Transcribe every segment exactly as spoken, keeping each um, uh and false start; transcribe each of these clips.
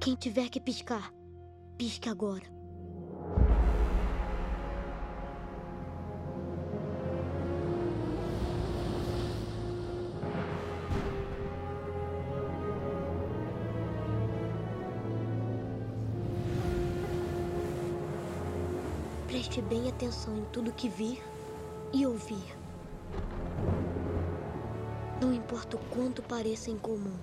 Quem tiver que piscar, pisque agora. Preste bem atenção em tudo que vir e ouvir. Não importa o quanto pareça incomum.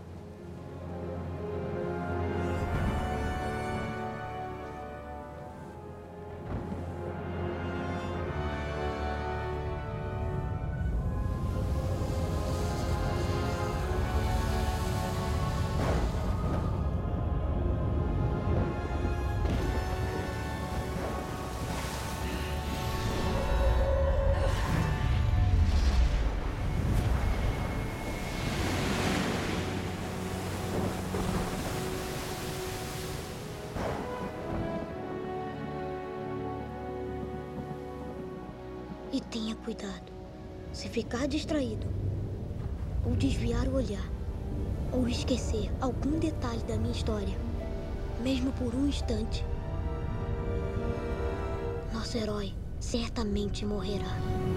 E tenha cuidado. Se ficar distraído, ou desviar o olhar, ou esquecer algum detalhe da minha história, mesmo por um instante, nosso herói certamente morrerá.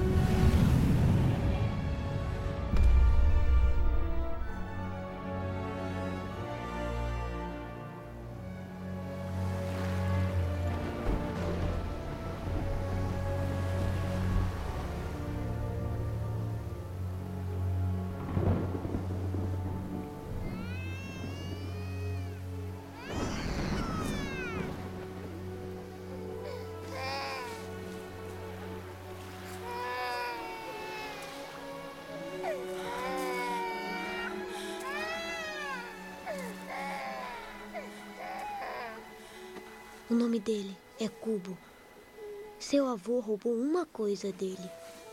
O nome dele é Kubo. Seu avô roubou uma coisa dele.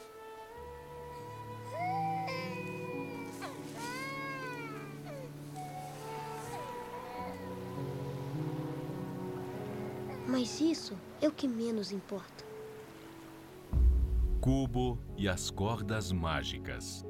Mas isso é o que menos importa. Kubo e as cordas mágicas.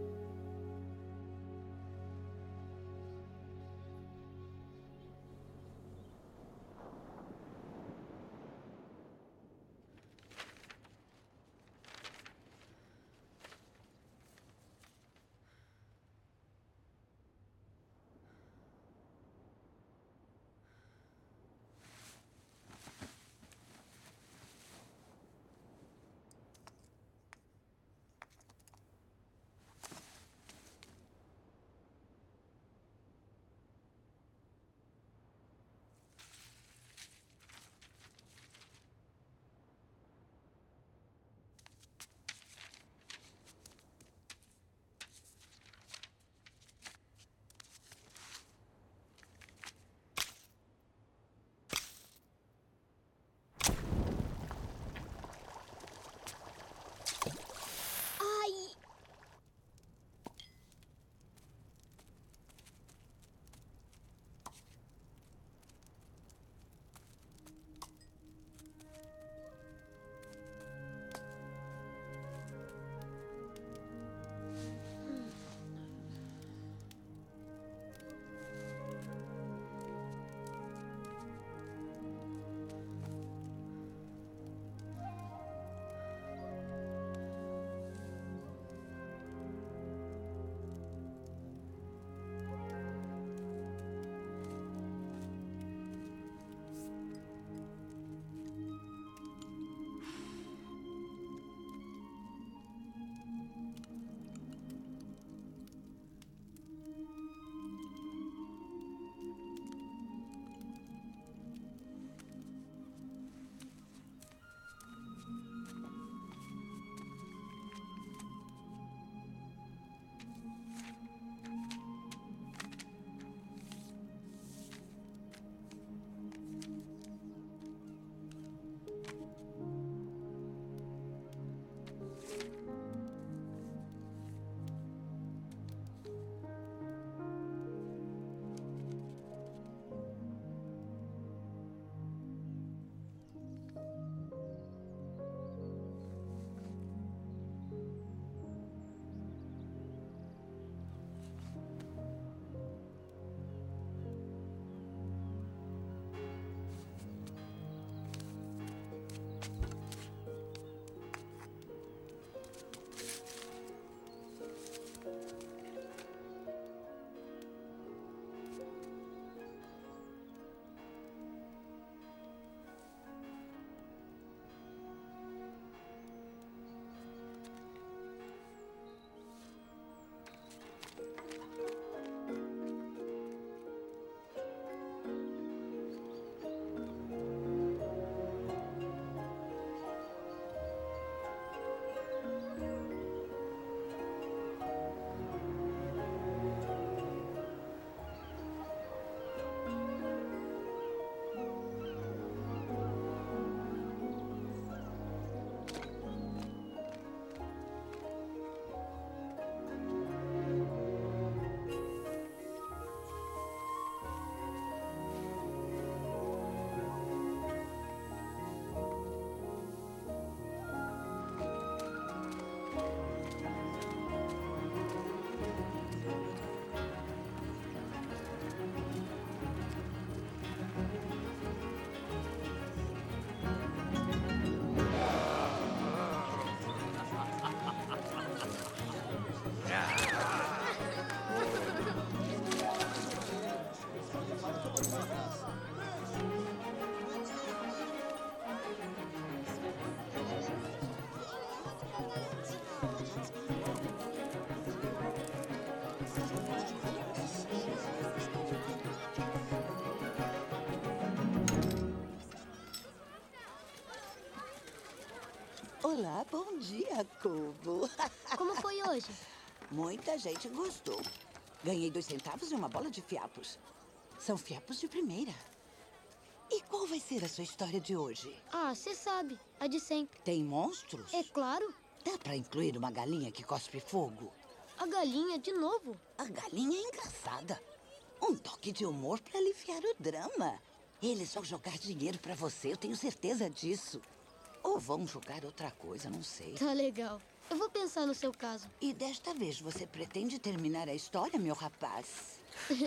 Olá, bom dia, Cubo. Como foi hoje? Muita gente gostou. Ganhei dois centavos e uma bola de fiapos. São fiapos de primeira. E qual vai ser a sua história de hoje? Ah, você sabe. A de sempre. Tem monstros? É claro. Dá pra incluir uma galinha que cospe fogo? A galinha, de novo. A galinha é engraçada. Um toque de humor pra aliviar o drama. Eles vão jogar dinheiro pra você, eu tenho certeza disso. Ou vão jogar outra coisa, não sei. Tá legal. Eu vou pensar no seu caso. E desta vez você pretende terminar a história, meu rapaz?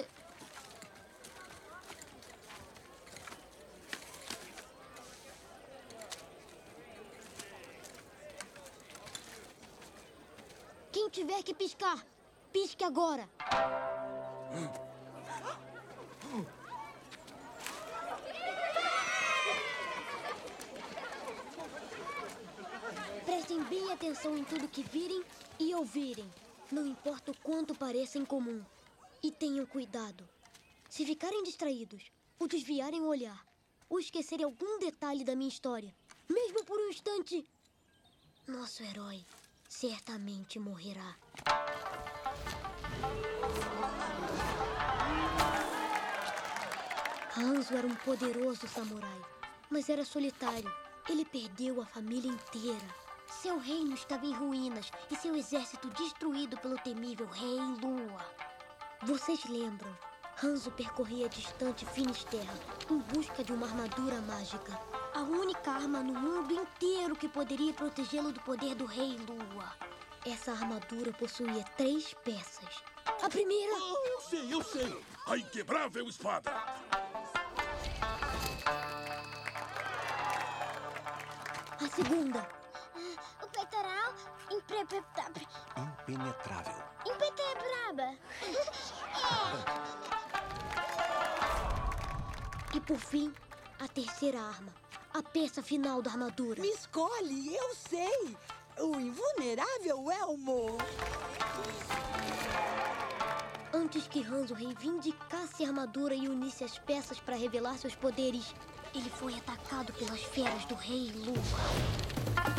Quem tiver que piscar, pisque agora. Prestem bem atenção em tudo que virem e ouvirem. Não importa o quanto pareça incomum. E tenham cuidado. Se ficarem distraídos, ou desviarem o olhar, ou esquecerem algum detalhe da minha história, mesmo por um instante, nosso herói certamente morrerá. Hanzo era um poderoso samurai, mas era solitário. Ele perdeu a família inteira. Seu reino estava em ruínas e seu exército destruído pelo temível Rei Lua. Vocês lembram? Hanzo percorria a distante Finisterra em busca de uma armadura mágica. A única arma no mundo inteiro que poderia protegê-lo do poder do Rei Lua. Essa armadura possuía três peças. A primeira... Oh, eu sei, eu sei! A inquebrável espada! A segunda... O peitoral impenetrável. Impenetrável. Impenetrável. E por fim, a terceira arma. A peça final da armadura. Me escolhe, eu sei! O invulnerável Elmo! Antes que Hanzo reivindicasse a armadura e unisse as peças para revelar seus poderes, ele foi atacado pelas feras do Rei Lua.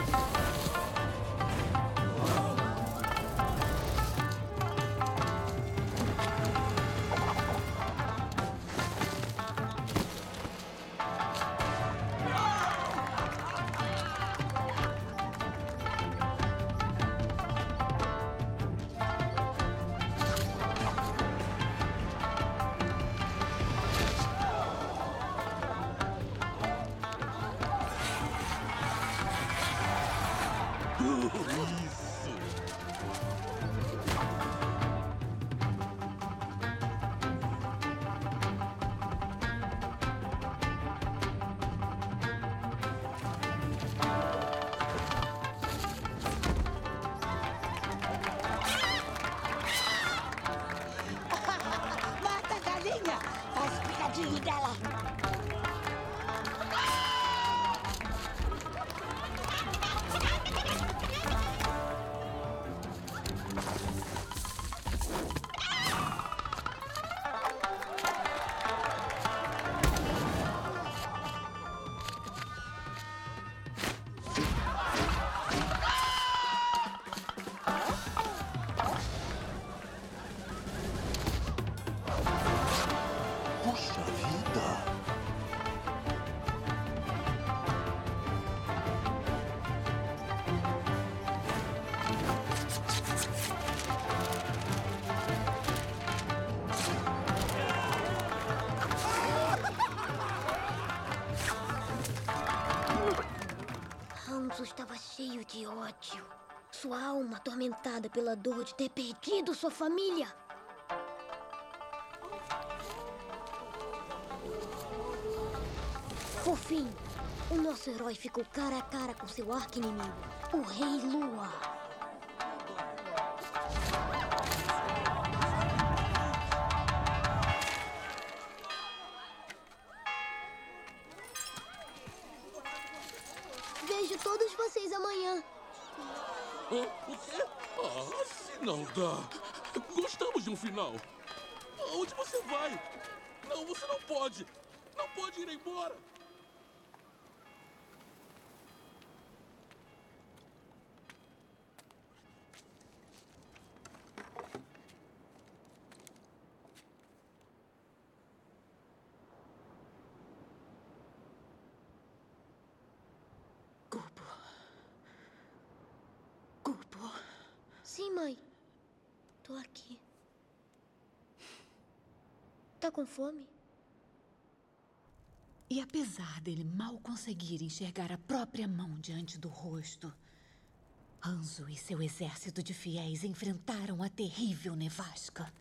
Mata a galinha! Faz o picadinho dela! Puxa vida! Hanzo estava cheio de ódio. Sua alma atormentada pela dor de ter perdido sua família. Por fim, o nosso herói ficou cara a cara com seu arqui-inimigo, o Rei Lua. Vejo todos vocês amanhã. Oh, O quê? Ah, se não dá. Gostamos de um final. Aonde você vai? Não, você não pode. Não pode ir embora. Cubo. Cubo. Sim, mãe. Tô aqui. Tá com fome? E apesar dele mal conseguir enxergar a própria mão diante do rosto, Hanzo e seu exército de fiéis enfrentaram a terrível nevasca.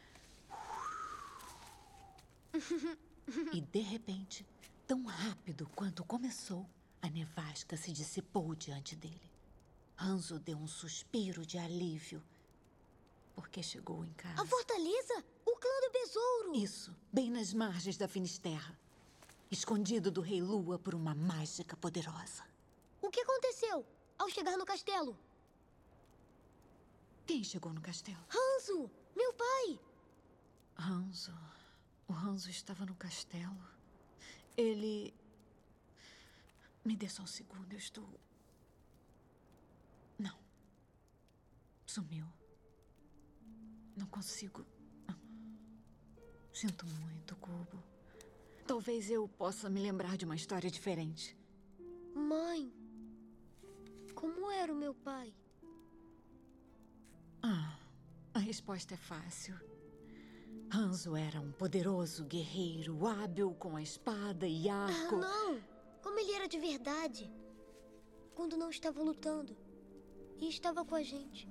E, de repente, tão rápido quanto começou, a nevasca se dissipou diante dele. Hanzo deu um suspiro de alívio, porque chegou em casa. A fortaleza? O clã do besouro! Isso, bem nas margens da Finisterra. Escondido do Rei Lua por uma mágica poderosa. O que aconteceu ao chegar no castelo? Quem chegou no castelo? Hanzo! Meu pai! Hanzo. O Hanzo estava no castelo. Ele... Me dê só um segundo, eu estou... Não. Sumiu. Não consigo... Sinto muito, Cubo. Talvez eu possa me lembrar de uma história diferente. Mãe, como era o meu pai? Ah, a resposta é fácil. Hanzo era um poderoso guerreiro, hábil com a espada e arco. Ah, não! Como ele era de verdade. Quando não estava lutando. E estava com a gente.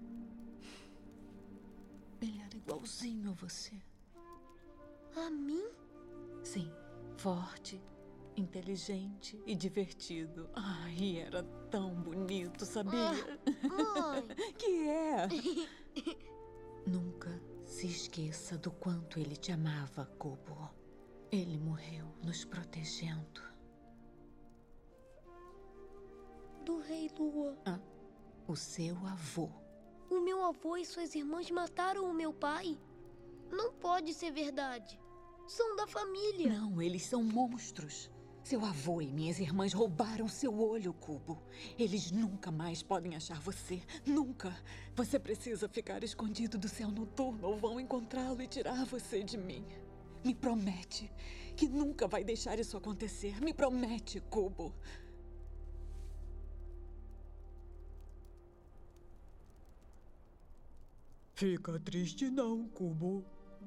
Ele era igualzinho a você. A mim? Sim, forte, inteligente e divertido. Ai, e era tão bonito, sabia? Ah, mãe! Que é? Nunca se esqueça do quanto ele te amava, Cubo. Ele morreu nos protegendo. Do Rei Lua. Ah, o seu avô. O meu avô e suas irmãs mataram o meu pai? Não pode ser verdade. São da família. Não, eles são monstros. Seu avô e minhas irmãs roubaram seu olho, Cubo. Eles nunca mais podem achar você. Nunca. Você precisa ficar escondido do céu noturno ou vão encontrá-lo e tirar você de mim. Me promete que nunca vai deixar isso acontecer. Me promete, Cubo. Fica triste não, Cubo.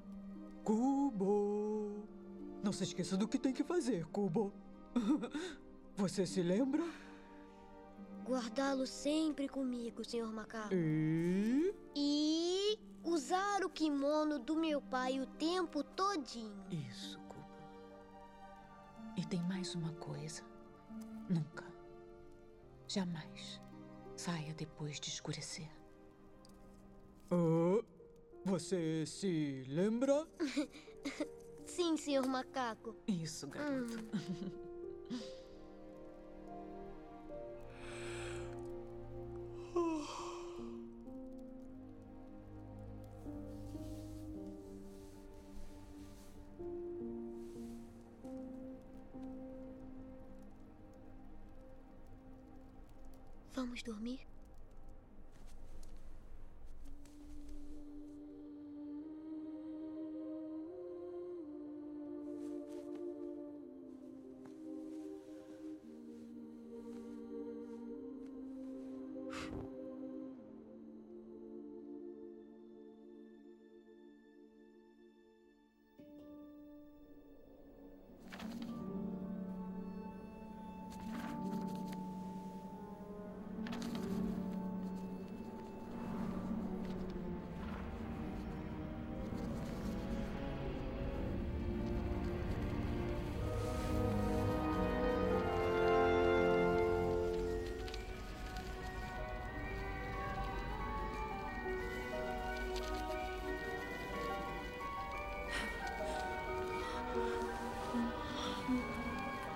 Cubo. Não se esqueça do que tem que fazer, Cubo. Você se lembra? Guardá-lo sempre comigo, senhor Macaco. E... E usar o kimono do meu pai o tempo todinho. Isso, Cubo. E tem mais uma coisa. Nunca, jamais saia depois de escurecer. Ah, você se lembra? Sim, senhor Macaco. Isso, garoto. Hum. Vamos dormir?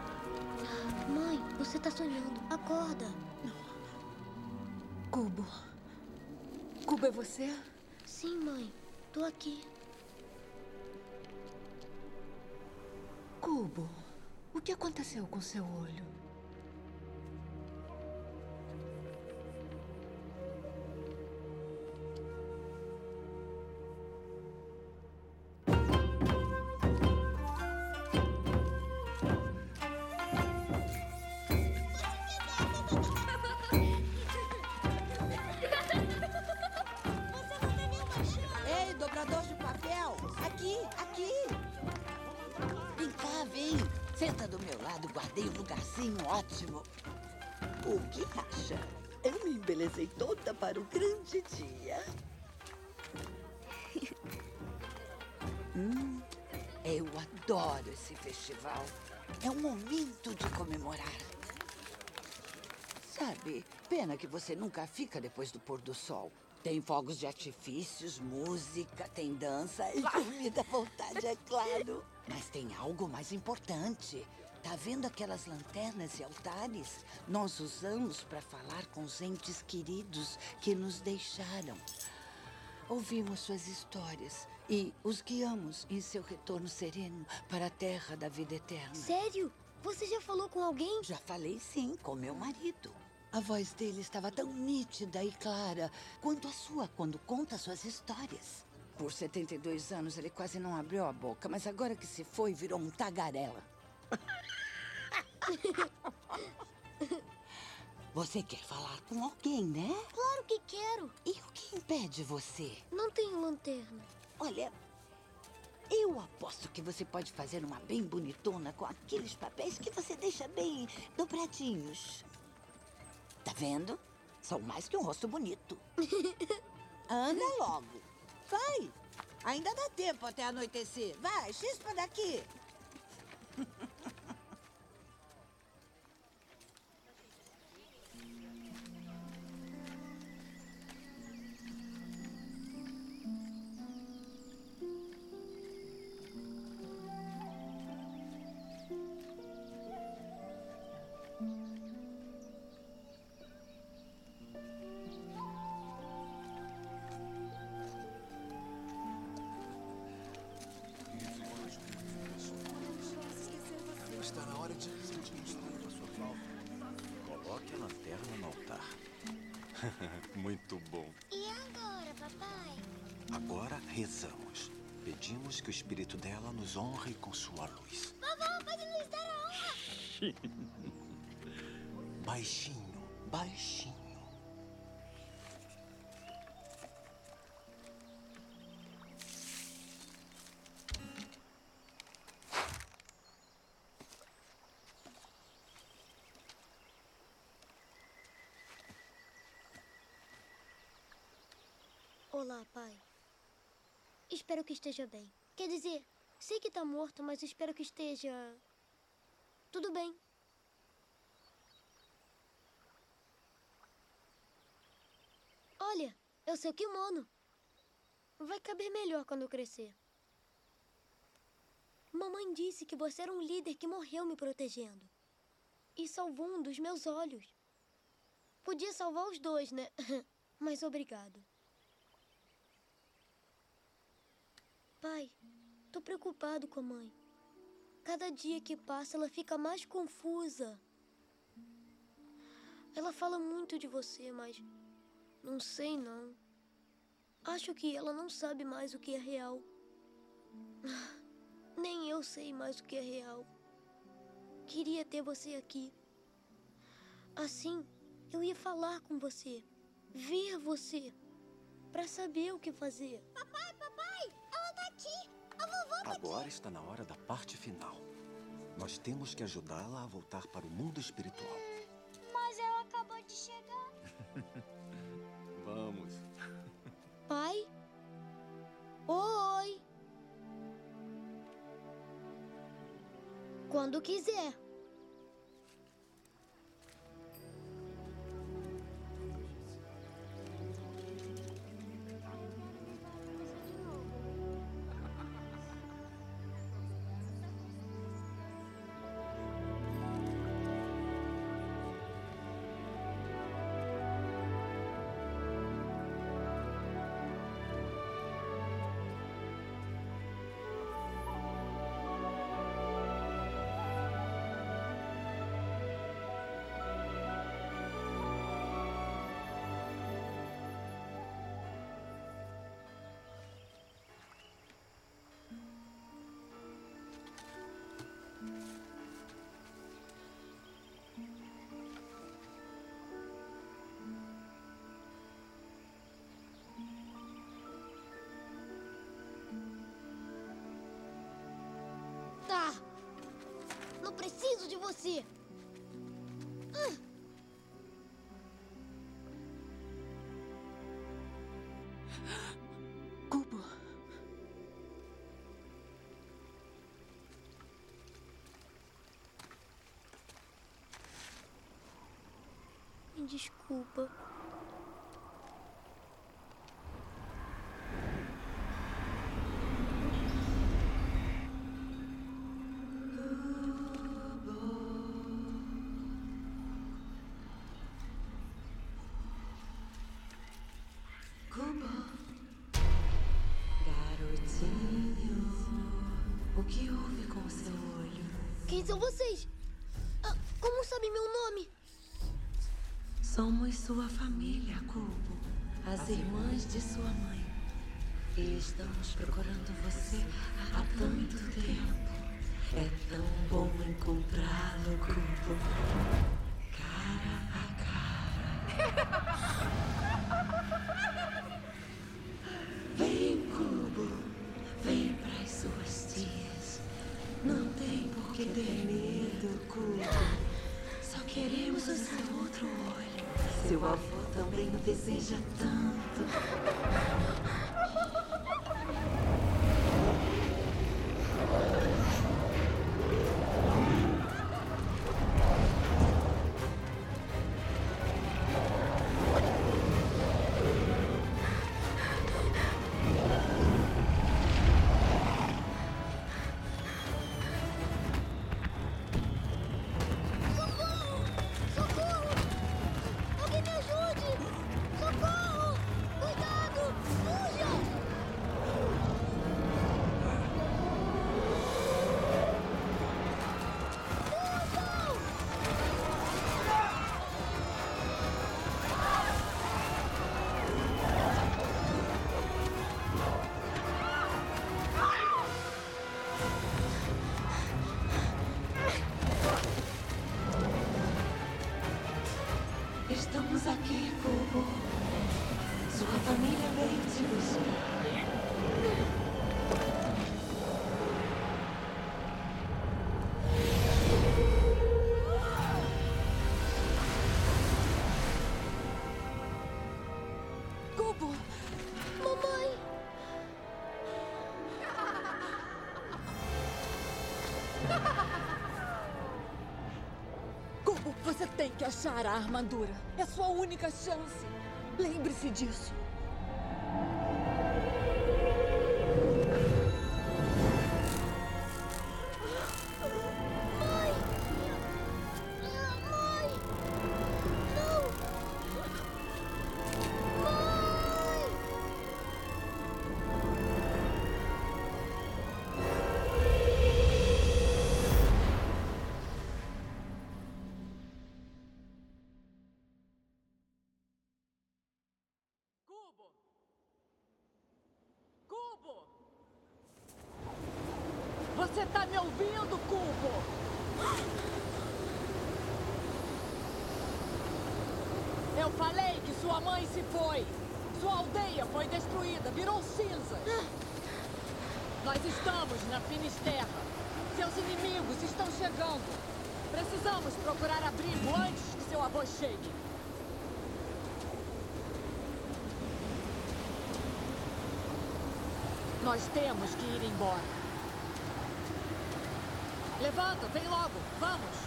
Mãe, você tá sonhando. Acorda. Cubo. Cubo, é você? Sim, mãe. Tô aqui. Cubo, o que aconteceu com seu olho? Ei, dobrador de papel! Aqui, aqui! Vem cá, vem! Senta do meu lado, guardei um lugarzinho ótimo. O que acha? Eu me embelezei toda para o grande dia. hum, eu adoro esse festival. É um momento de comemorar. Sabe, pena que você nunca fica depois do pôr do sol. Tem fogos de artifícios, música, tem dança e comida à vontade, é claro. Mas tem algo mais importante. Tá vendo aquelas lanternas e altares? Nós usamos para falar com os entes queridos que nos deixaram. Ouvimos suas histórias e os guiamos em seu retorno sereno para a terra da vida eterna. Sério? Você já falou com alguém? Já falei sim, com meu marido. A voz dele estava tão nítida e clara quanto a sua quando conta suas histórias. Por setenta e dois anos, ele quase não abriu a boca, mas agora que se foi, virou um tagarela. Você quer falar com alguém, né? Claro que quero. E o que impede você? Não tenho lanterna. Olha, eu aposto que você pode fazer uma bem bonitona com aqueles papéis que você deixa bem dobradinhos. Tá vendo? São mais que um rosto bonito. Anda logo. Vai. Ainda dá tempo até anoitecer. Vai, chispa daqui. Está na hora de desconstruir a sua flauta. Coloque a lanterna no altar. Muito bom. E agora, papai? Agora rezamos. Pedimos que o espírito dela nos honre com sua luz. Vovó, pode nos dar a honra? Baixinho, baixinho. Olá, pai. Espero que esteja bem. Quer dizer, sei que tá morto, mas espero que esteja... tudo bem. Olha, é o seu kimono. Vai caber melhor quando eu crescer. Mamãe disse que você era um líder que morreu me protegendo. E salvou um dos meus olhos. Podia salvar os dois, né? Mas obrigado. Pai, tô preocupado com a mãe. Cada dia que passa, ela fica mais confusa. Ela fala muito de você, mas não sei não. Acho que ela não sabe mais o que é real. Nem eu sei mais o que é real. Queria ter você aqui. Assim, eu ia falar com você, ver você, pra saber o que fazer. Papai, papai, ela tá aqui. A vovó tá Agora está na hora da parte final. Nós temos que ajudá-la a voltar para o mundo espiritual. aqui. Mas ela acabou de chegar. Vamos. Pai? Oi! Quando quiser. você. Hum. Cubo. Me desculpa. O que houve com o seu olho? Quem são vocês? Ah, como sabem meu nome? Somos sua família, Cubo. As irmãs de sua mãe. E estamos procurando você há tanto tempo. É tão bom encontrá-lo, Cubo. Cara a cara. Vem, Cubo. Vem para as suas tias. Não tem por que ter medo, Cubo. Só queremos o seu outro olho. Seu avô também o deseja tanto. Estamos aqui, Cubo. Sua família veio te buscar. Cubo! Mamãe! Cubo, você tem que achar a armadura. É sua única chance. Lembre-se disso. Mãe! Ah, mãe! Não! Mãe! Cubo! Cubo! Você tá me ouvindo, Cubo? Eu falei que sua mãe se foi. Sua aldeia foi destruída, virou cinza. Nós estamos na Finisterra. Seus inimigos estão chegando. Precisamos procurar abrigo antes que seu avô chegue. Nós temos que ir embora. Levanta, vem logo, vamos!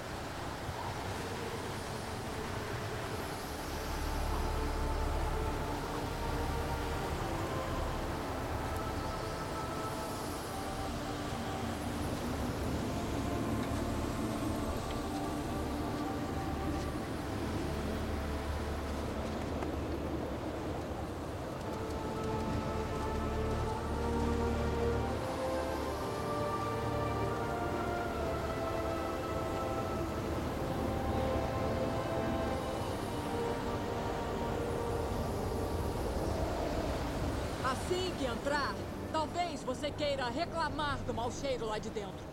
Assim que entrar, talvez você queira reclamar do mau cheiro lá de dentro.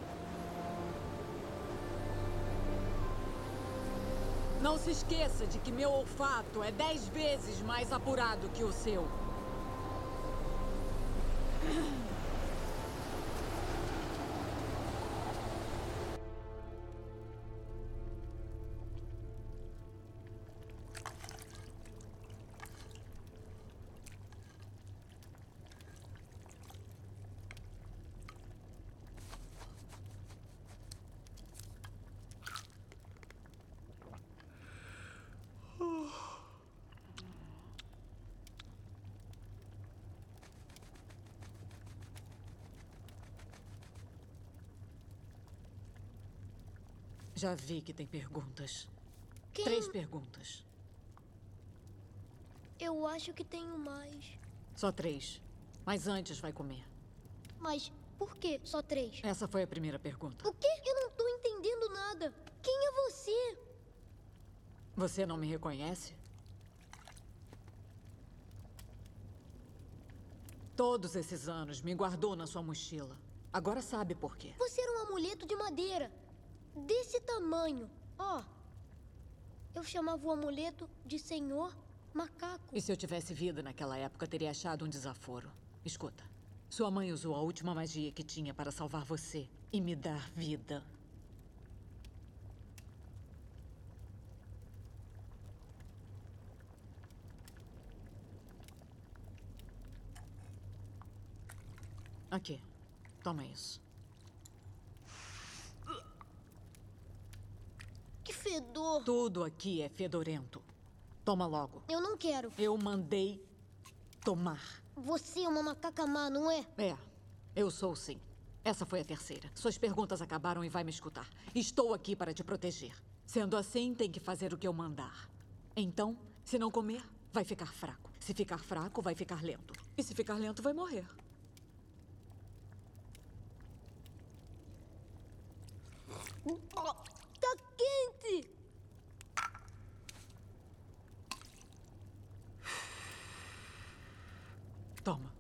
Não se esqueça de que meu olfato é dez vezes mais apurado que o seu. Já vi que tem perguntas. Quem... Três perguntas. Eu acho que tenho mais. Só três. Mas antes vai comer. Mas por que só três? Essa foi a primeira pergunta. O quê? Eu não tô entendendo nada. Quem é você? Você não me reconhece? Todos esses anos me guardou na sua mochila. Agora sabe por quê. Você era um amuleto de madeira. Desse tamanho. Ó. Oh, eu chamava o amuleto de Senhor Macaco. E se eu tivesse vida naquela época, teria achado um desaforo. Escuta. Sua mãe usou a última magia que tinha para salvar você e me dar vida. Aqui. Toma isso. Que fedor. Tudo aqui é fedorento. Toma logo. Eu não quero. Eu mandei tomar. Você é uma macaca má, não é? É. Eu sou, sim. Essa foi a terceira. Suas perguntas acabaram e vai me escutar. Estou aqui para te proteger. Sendo assim, tem que fazer o que eu mandar. Então, se não comer, vai ficar fraco. Se ficar fraco, vai ficar lento. E se ficar lento, vai morrer. Tá quente! Toma.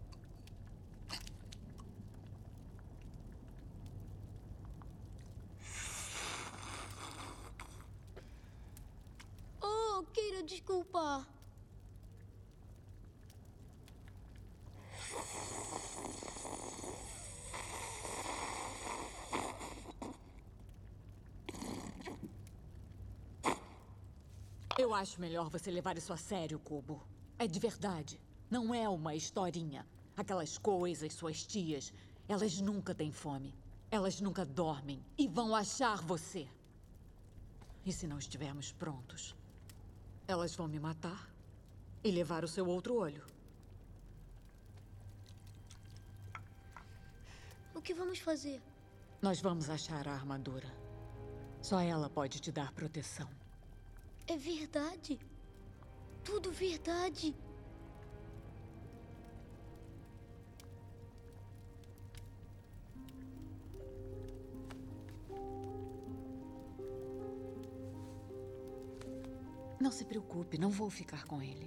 Oh, queira desculpar. Eu acho melhor você levar isso a sério, Cubo. É de verdade. Não é uma historinha. Aquelas coisas, suas tias, elas nunca têm fome. Elas nunca dormem e vão achar você. E se não estivermos prontos, elas vão me matar e levar o seu outro olho. O que vamos fazer? Nós vamos achar a armadura. Só ela pode te dar proteção. É verdade. Tudo verdade. Não se preocupe, não vou ficar com ele.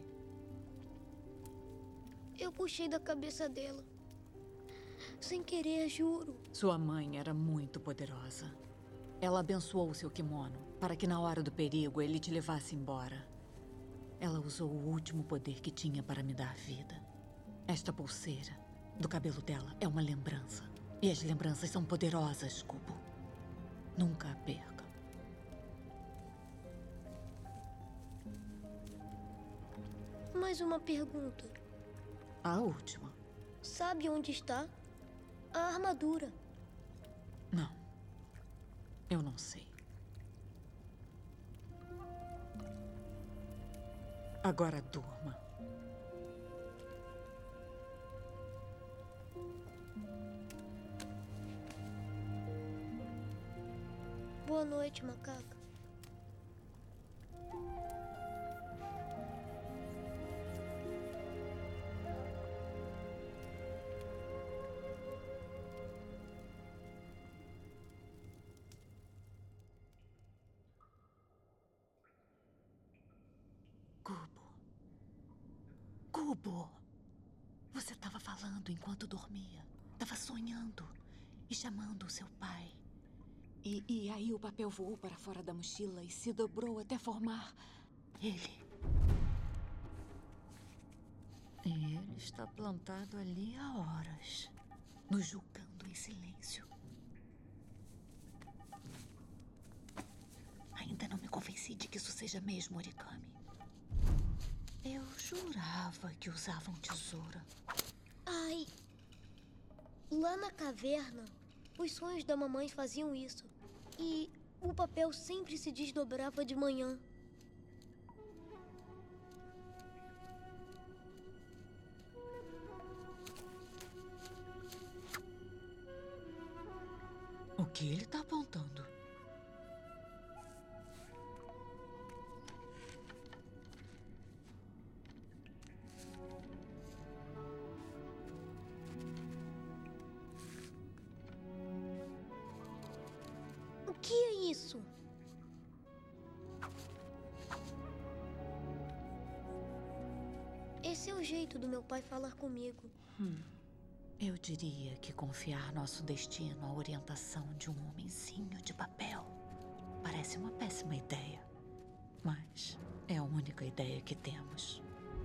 Eu puxei da cabeça dela. Sem querer, juro. Sua mãe era muito poderosa. Ela abençoou seu kimono para que na hora do perigo ele te levasse embora. Ela usou o último poder que tinha para me dar vida. Esta pulseira do cabelo dela é uma lembrança. E as lembranças são poderosas, Cubo. Nunca a perca. Mais uma pergunta. A última. Sabe onde está a armadura? Não. Eu não sei. Agora durma. Boa noite, macaca. Cubo. Cubo. Você estava falando enquanto dormia. Estava sonhando e chamando o seu pai. E, e aí o papel voou para fora da mochila e se dobrou até formar ele. E ele está plantado ali há horas, nos julgando em silêncio. Ainda não me convenci de que isso seja mesmo origami. Eu jurava que usavam tesoura. Ai. Lá na caverna, os sonhos da mamãe faziam isso. E o papel sempre se desdobrava de manhã. O que ele está apontando? Esse é o jeito do meu pai falar comigo. Hum. Eu diria que confiar nosso destino à orientação de um homenzinho de papel parece uma péssima ideia. Mas é a única ideia que temos.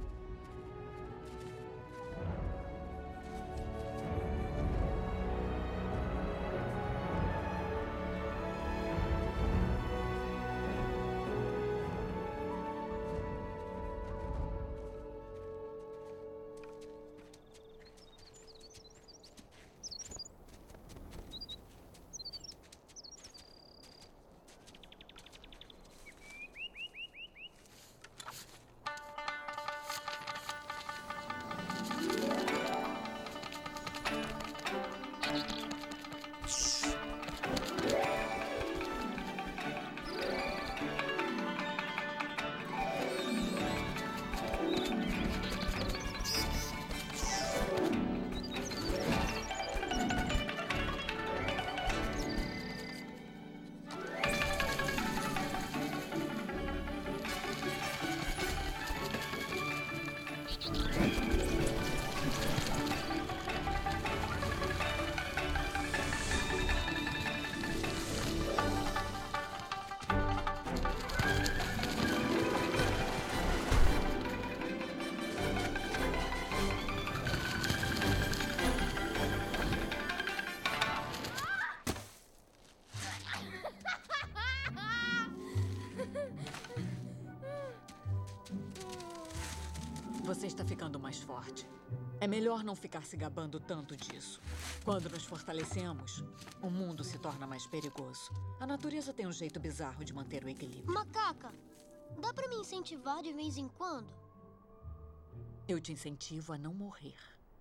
Você está ficando mais forte. É melhor não ficar se gabando tanto disso. Quando nos fortalecemos, o mundo se torna mais perigoso. A natureza tem um jeito bizarro de manter o equilíbrio. Macaca, dá pra me incentivar de vez em quando? Eu te incentivo a não morrer.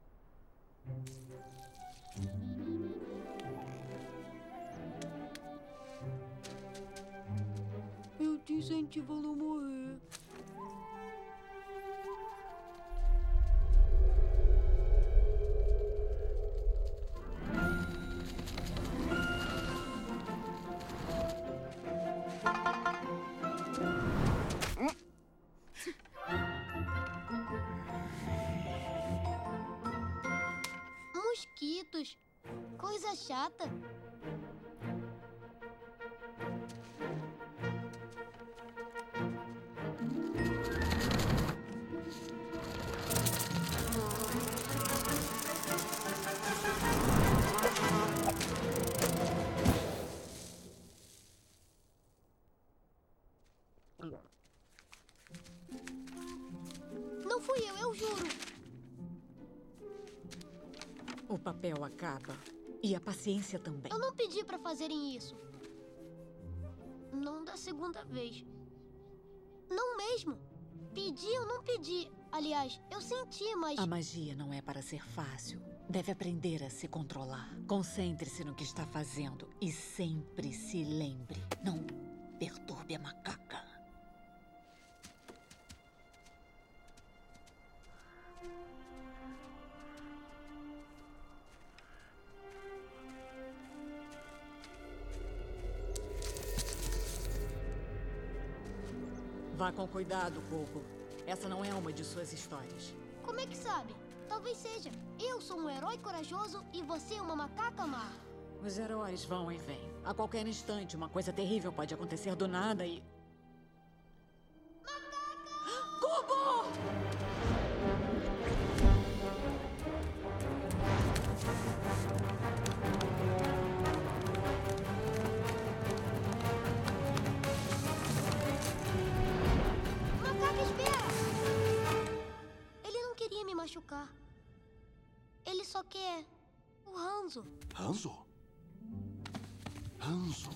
Eu te incentivo a não morrer. Mosquitos. Coisa chata. Não fui eu, eu juro. O papel acaba. E a paciência também. Eu não pedi pra fazerem isso. Não da segunda vez. Não mesmo. Pedi, eu não pedi. Aliás, eu senti, mas... A magia não é para ser fácil. Deve aprender a se controlar. Concentre-se no que está fazendo. E sempre se lembre. Não perturbe a macaca. Vá com cuidado, Coco. Essa não é uma de suas histórias. Como é que sabe? Talvez seja. Eu sou um herói corajoso e você é uma macaca má. Os heróis vão e vêm. A qualquer instante, uma coisa terrível pode acontecer do nada e... Macaca! Cubo! Me machucar. Ele só quer o Hanzo. Hanzo? Hanzo?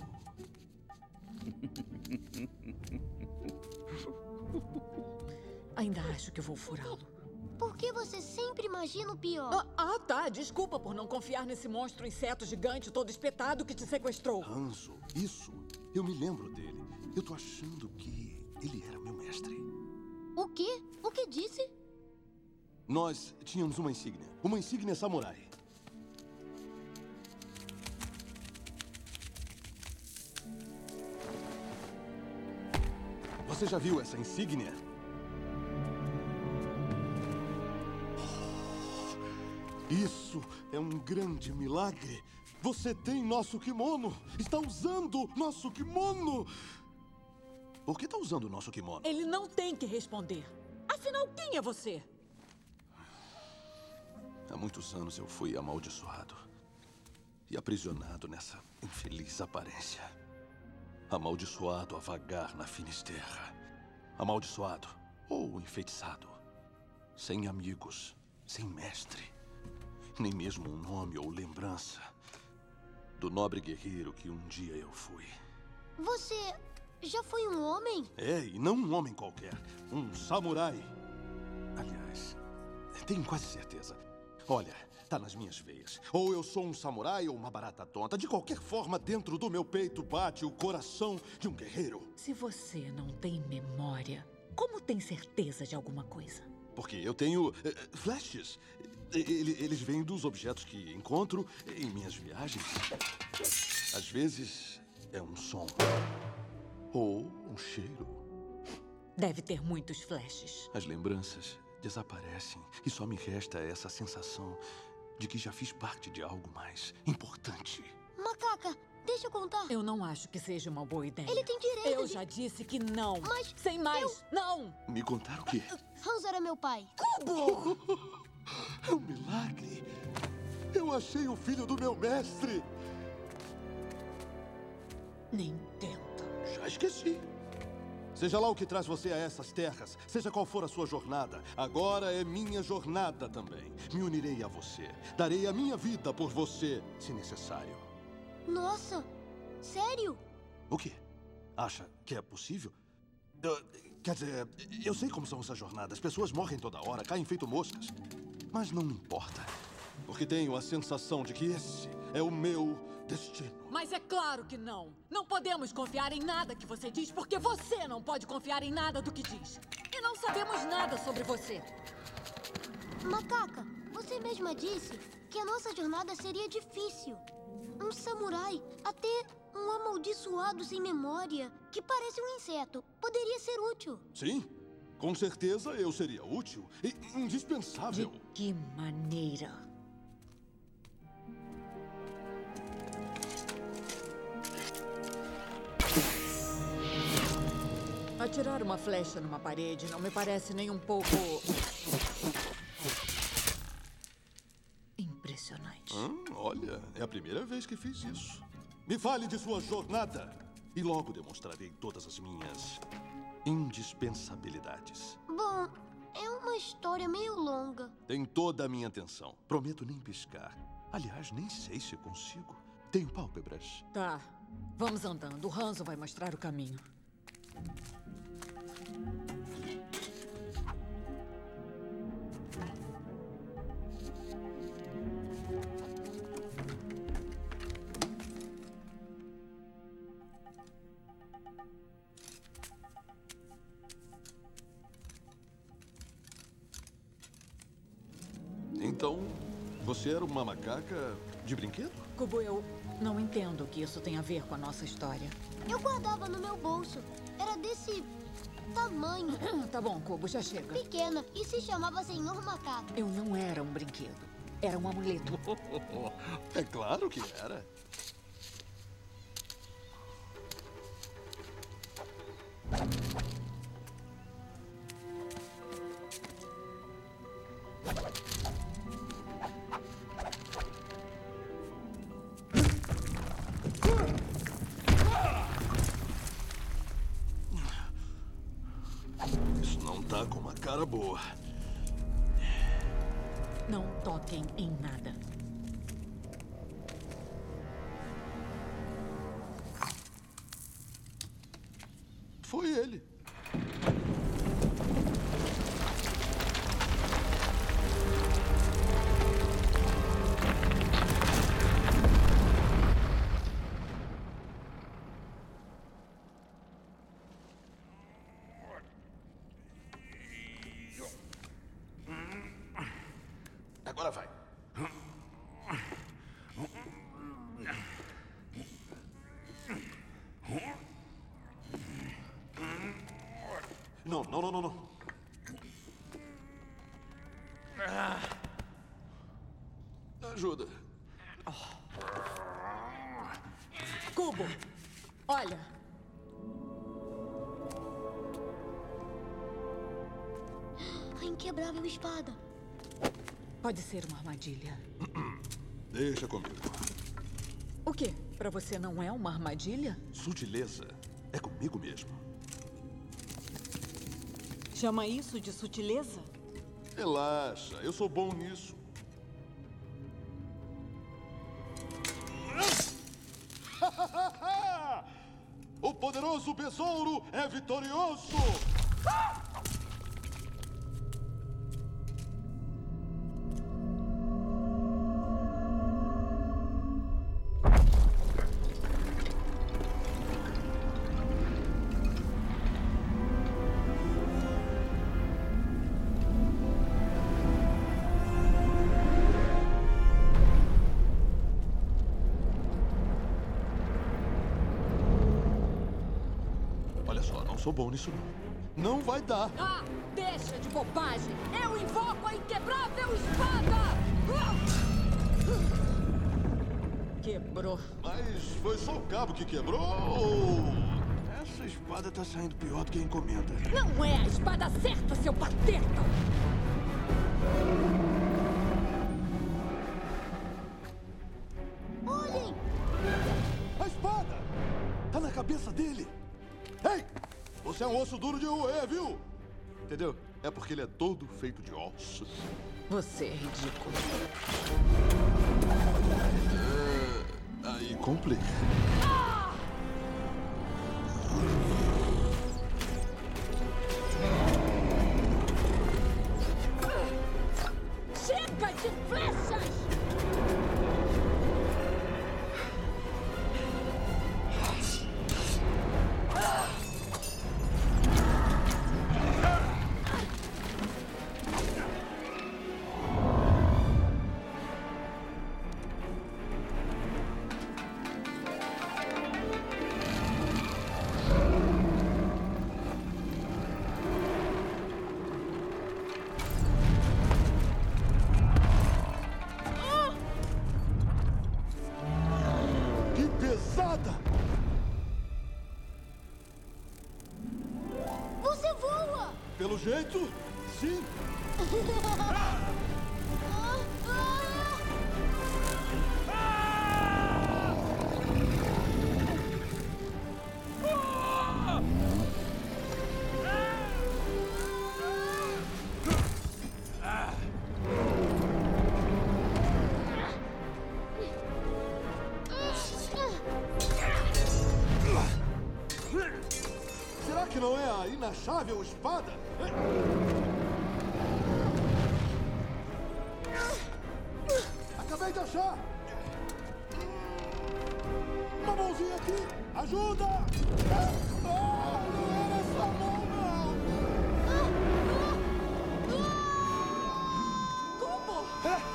Ainda acho que vou furá-lo. Por que você sempre imagina o pior? Ah, ah, tá. Desculpa por não confiar nesse monstro inseto gigante todo espetado que te sequestrou. Hanzo, isso. Eu me lembro dele. Eu tô achando que ele era meu mestre. O quê? O que disse? Nós tínhamos uma insígnia. Uma insígnia samurai. Você já viu essa insígnia? Isso é um grande milagre. Você tem nosso kimono. Está usando nosso kimono. Por que está usando o nosso kimono? Ele não tem que responder. Afinal, quem é você? Há muitos anos eu fui amaldiçoado e aprisionado nessa infeliz aparência. Amaldiçoado a vagar na finisterra. Amaldiçoado ou enfeitiçado. Sem amigos, sem mestre. Nem mesmo um nome ou lembrança do nobre guerreiro que um dia eu fui. Você já foi um homem? É, e não um homem qualquer. Um samurai. Aliás, tenho quase certeza. Olha, tá nas minhas veias. Ou eu sou um samurai ou uma barata tonta. De qualquer forma, dentro do meu peito bate o coração de um guerreiro. Se você não tem memória, como tem certeza de alguma coisa? Porque eu tenho uh, flashes. Ele, eles vêm dos objetos que encontro em minhas viagens. Às vezes é um som. Ou um cheiro. Deve ter muitos flashes. As lembranças desaparecem e só me resta essa sensação de que já fiz parte de algo mais importante. Macaca, deixa eu contar. Eu não acho que seja uma boa ideia. Ele tem direito Eu de... já disse que não. Mas Sem mais, eu... não! Me contar o quê? Hans era meu pai. Cubo! É um milagre! Eu achei o filho do meu mestre! Nem tenta. Já esqueci. Seja lá o que traz você a essas terras, seja qual for a sua jornada, agora é minha jornada também. Me unirei a você. Darei a minha vida por você, se necessário. Nossa, sério? O quê? Acha que é possível? Uh, quer dizer, eu sei como são essas jornadas. Pessoas morrem toda hora, caem feito moscas. Mas não me importa, porque tenho a sensação de que esse é o meu destino. Mas é claro que não. Não podemos confiar em nada que você diz, porque você não pode confiar em nada do que diz. E não sabemos nada sobre você. Macaca, você mesma disse que a nossa jornada seria difícil. Um samurai, até um amaldiçoado sem memória, que parece um inseto, poderia ser útil. Sim, com certeza eu seria útil e indispensável. De que maneira? Atirar uma flecha numa parede não me parece nem um pouco... impressionante. Hum, olha, é a primeira vez que fiz isso. Me fale de sua jornada e logo demonstrarei todas as minhas indispensabilidades. Bom, é uma história meio longa. Tem toda a minha atenção. Prometo nem piscar. Aliás, nem sei se consigo. Tenho pálpebras. Tá, vamos andando. O Hanzo vai mostrar o caminho. Então, você era uma macaca de brinquedo? Kubo, eu não entendo o que isso tem a ver com a nossa história. Eu guardava no meu bolso. Era desse tamanho. Tá bom, Kubo, já chega. Pequena e se chamava Senhor Macaco. Eu não era um brinquedo. Era um amuleto. É claro que era. Isso não tá com uma cara boa. Não toquem em nada. Foi ele. Agora vai. Não, não, não, não, não. Ajuda. Cubo, olha. A inquebrável espada. Pode ser uma armadilha. Deixa comigo. O quê? Pra você não é uma armadilha? Sutileza é comigo mesmo. Chama isso de sutileza? Relaxa, eu sou bom nisso. O poderoso besouro é vitorioso! Sou bom nisso não. Não vai dar. Ah, deixa de bobagem. Eu invoco a inquebrável espada. Quebrou. Mas foi só o cabo que quebrou? Essa espada tá saindo pior do que a encomenda. Não é a espada certa, seu pateta. Olhem! A espada! Tá na cabeça dele. Ei! Você é um osso duro de roer, viu? Entendeu? É porque ele é todo feito de ossos. Você é ridículo. É... Aí complica. Ah! Chega de flechas! Você voa! Pelo jeito, sim. Será que não é a inachável espada? Acabei de achar! Uma mãozinha aqui! Ajuda! Ah, não era essa mão, não! Cubo! É.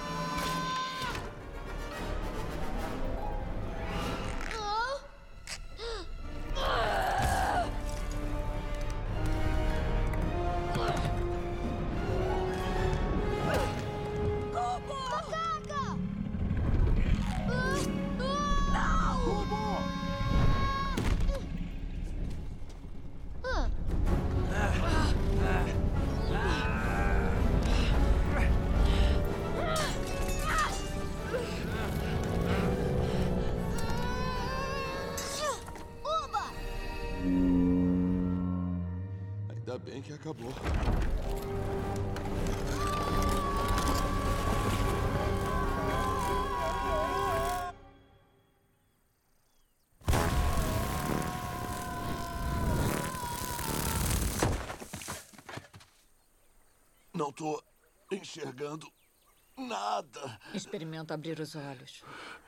Ainda bem que acabou. Não tô enxergando nada. Experimenta abrir os olhos.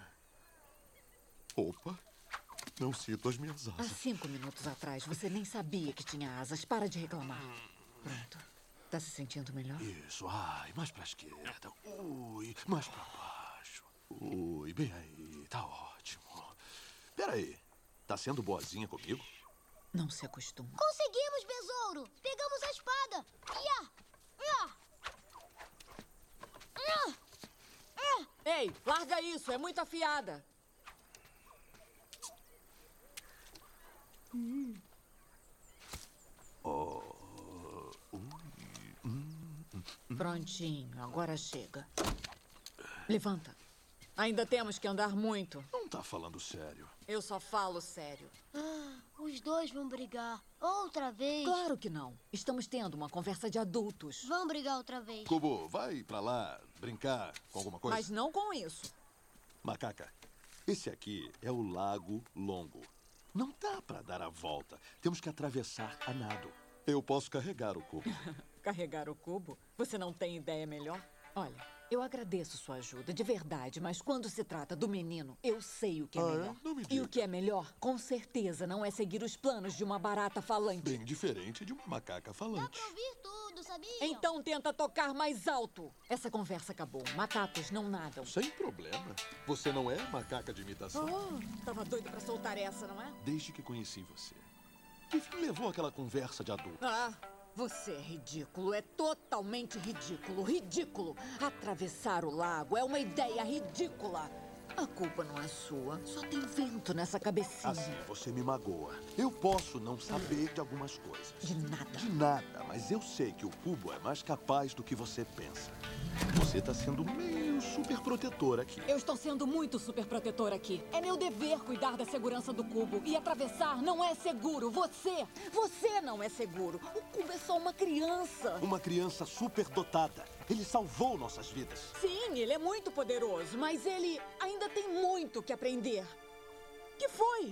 Opa, não sinto as minhas Há asas. cinco minutos atrás, você nem sabia que tinha asas. Para de reclamar. Pronto. Tá se sentindo melhor? Isso, ai, mais pra esquerda. Ui, mais pra baixo. Ui, bem aí, tá ótimo. Peraí, tá sendo boazinha comigo? Não se acostuma. Conseguimos, besouro! Pegamos a espada! Ia! Ia! Ia! Ia! Ei, larga isso, é muito afiada. Hum. Oh, ui, hum, hum. Prontinho, agora chega. Levanta. Ainda temos que andar muito. Não tá falando sério. Eu só falo sério. Ah, os dois vão brigar. Outra vez. Claro que não. Estamos tendo uma conversa de adultos. Vão brigar outra vez. Cubo, vai pra lá brincar com alguma coisa. Mas não com isso. Macaca, esse aqui é o Lago Longo. Não dá pra dar a volta. Temos que atravessar a nado. Eu posso carregar o cubo. Carregar o cubo? Você não tem ideia melhor? Olha, eu agradeço sua ajuda, de verdade, mas quando se trata do menino, eu sei o que é Ah, é? melhor. Não me E diga. o que é melhor, com certeza, não é seguir os planos de uma barata falante. Bem diferente de uma macaca Dá falante. pra ouvir tudo, sabia? Então tenta tocar mais alto. Essa conversa acabou. Macacos não nadam. Sem problema. Você não é macaca de imitação? Oh, tava doido pra soltar essa, não é? Desde que conheci você. Que fim levou aquela conversa de adulto? Ah, você é ridículo. É totalmente ridículo. Ridículo. Atravessar o lago é uma ideia ridícula. A culpa não é sua. Só tem vento nessa cabecinha. Assim, você me magoa. Eu posso não saber de algumas coisas. De nada. De nada, mas eu sei que o cubo é mais capaz do que você pensa. Você tá sendo meio super protetor aqui. Eu estou sendo muito super protetor aqui. É meu dever cuidar da segurança do cubo. E atravessar não é seguro. Você, você não é seguro. O cubo é só uma criança. Uma criança super dotada. Ele salvou nossas vidas. Sim, ele é muito poderoso, mas ele ainda tem muito que aprender. Que foi?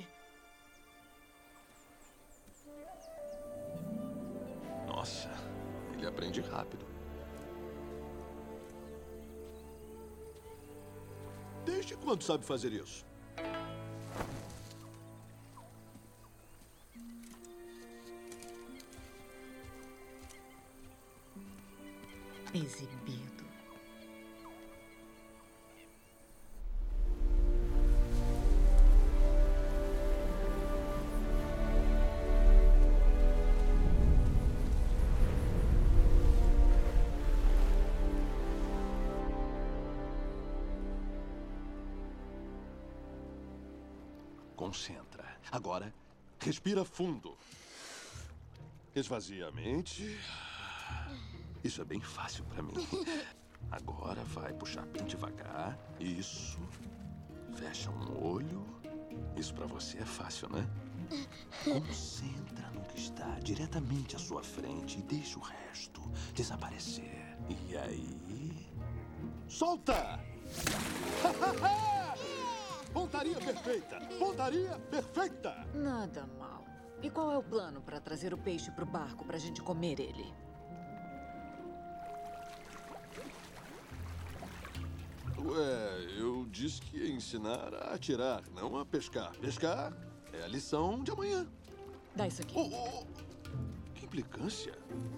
Nossa, ele aprende rápido. Desde quando sabe fazer isso? Exibido. Concentra. Agora, respira fundo. Esvazia a mente. Isso é bem fácil pra mim. Agora vai puxar bem devagar. Isso. Fecha um olho. Isso pra você é fácil, né? Concentra no que está diretamente à sua frente e deixa o resto desaparecer. E aí... Solta! Pontaria perfeita! Pontaria perfeita! Nada mal. E qual é o plano para trazer o peixe pro barco pra gente comer ele? Ué, eu disse que ia ensinar a atirar, não a pescar. Pescar é a lição de amanhã. Dá isso aqui. Oh, oh, oh. Que implicância.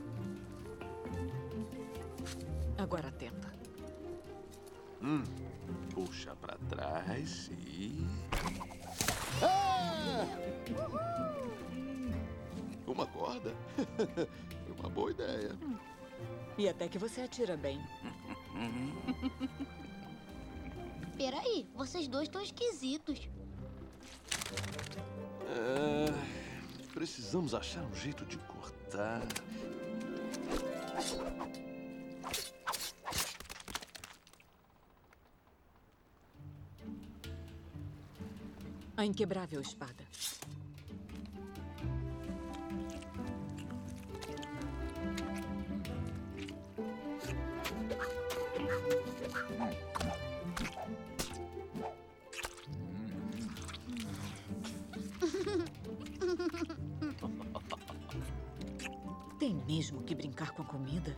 Agora tenta. Hum. Puxa pra trás e... Ah! Uma corda? É uma boa ideia. E até que você atira bem. Peraí, vocês dois estão esquisitos. É... Precisamos achar um jeito de cortar... A inquebrável espada. Tem mesmo que brincar com a comida?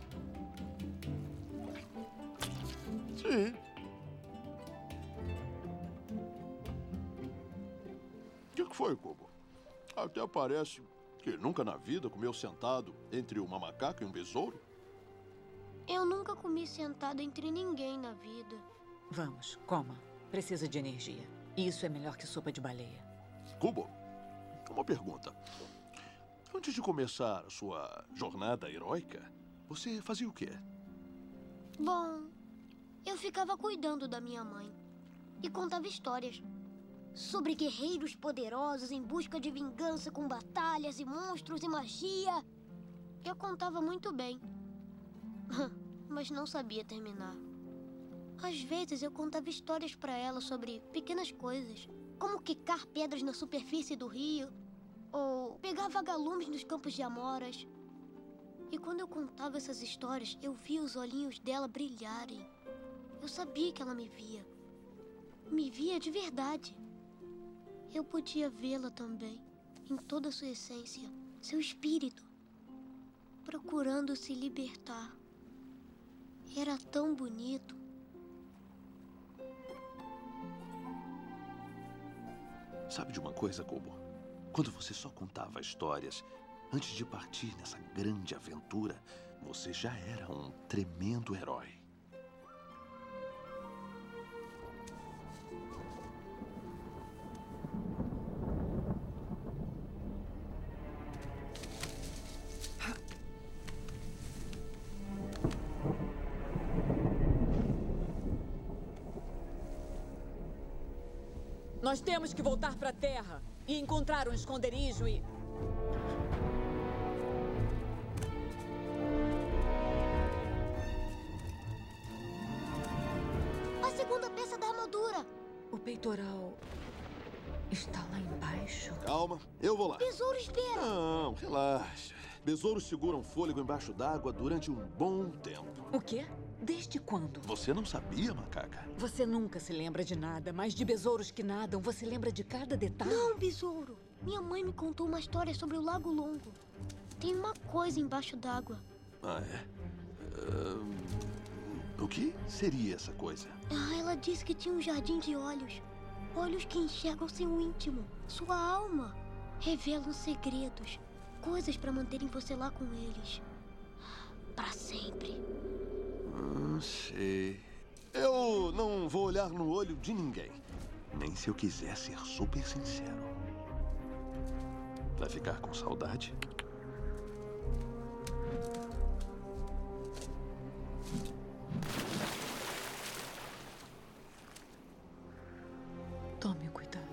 Sim. O que foi, Cubo? Até parece que nunca na vida comeu sentado entre uma macaca e um besouro. Eu nunca comi sentado entre ninguém na vida. Vamos, coma. Precisa de energia. E isso é melhor que sopa de baleia. Cubo, uma pergunta. Antes de começar a sua jornada heróica, você fazia o quê? Bom, eu ficava cuidando da minha mãe e contava histórias sobre guerreiros poderosos em busca de vingança com batalhas e monstros e magia. Eu contava muito bem, mas não sabia terminar. Às vezes eu contava histórias para ela sobre pequenas coisas, como quicar pedras na superfície do rio, ou pegar vagalumes nos campos de amoras. E quando eu contava essas histórias, eu via os olhinhos dela brilharem. Eu sabia que ela me via. Me via de verdade. Eu podia vê-la também, em toda a sua essência, seu espírito, procurando se libertar. Era tão bonito. Sabe de uma coisa, Cubo? Quando você só contava histórias, antes de partir nessa grande aventura, você já era um tremendo herói. Nós temos que voltar para a Terra e encontrar um esconderijo e... A segunda peça da armadura. O peitoral está lá embaixo. Calma, eu vou lá. Besouro, espera. Não, relaxa. Besouros seguram fôlego embaixo d'água durante um bom tempo. O quê? Desde quando? Você não sabia, macaca? Você nunca se lembra de nada, mas de besouros que nadam, você lembra de cada detalhe? Não, besouro. Minha mãe me contou uma história sobre o Lago Longo. Tem uma coisa embaixo d'água. Ah, é? Ahn, o que seria essa coisa? Ah, ela disse que tinha um jardim de olhos. Olhos que enxergam seu íntimo, sua alma. Revelam segredos, coisas para manterem você lá com eles. Para sempre. Não sei. Eu não vou olhar no olho de ninguém. Nem se eu quiser ser super sincero. Vai ficar com saudade? Tome cuidado.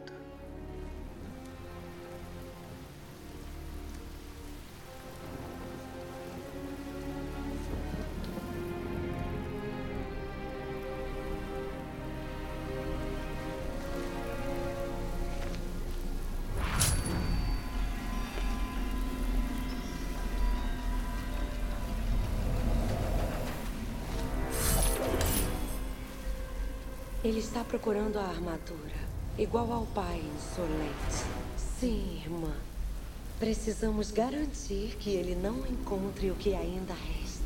Ele está procurando a armadura, igual ao pai insolente. Sim, irmã. Precisamos garantir que ele não encontre o que ainda resta.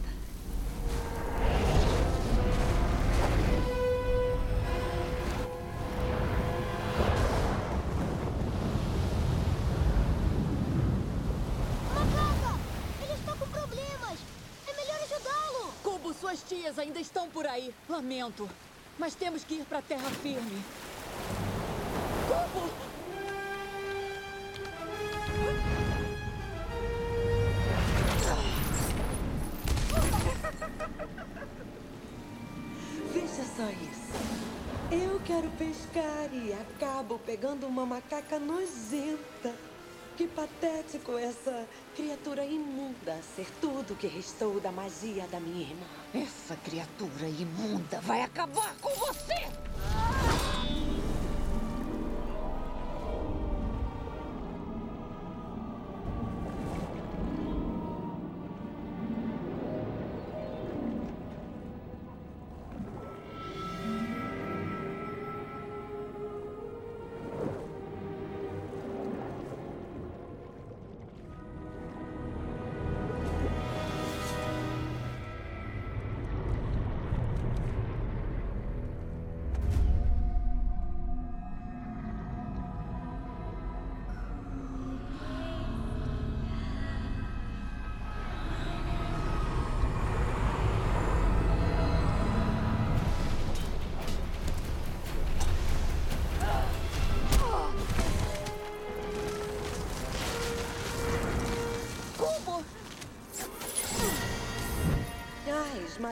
Macaca! Ele está com problemas! É melhor ajudá-lo! Cubo, suas tias ainda estão por aí. Lamento. Mas temos que ir para a terra firme. Cubo! Veja só isso. Eu quero pescar e acabo pegando uma macaca nojenta. Que patético essa criatura imunda ser tudo que restou da magia da minha irmã. Essa criatura imunda vai acabar com você!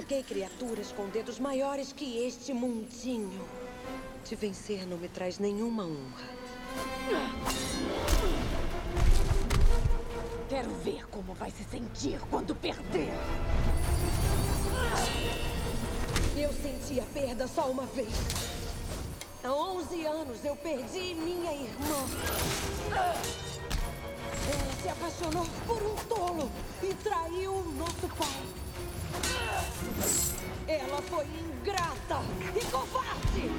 esmaguei criaturas com dedos maiores que este mundinho. Te vencer não me traz nenhuma honra. Quero ver como vai se sentir quando perder. Eu senti a perda só uma vez. Há onze anos eu perdi minha irmã. Ela se apaixonou por um tolo e traiu nosso pai. Ela foi ingrata e covarde.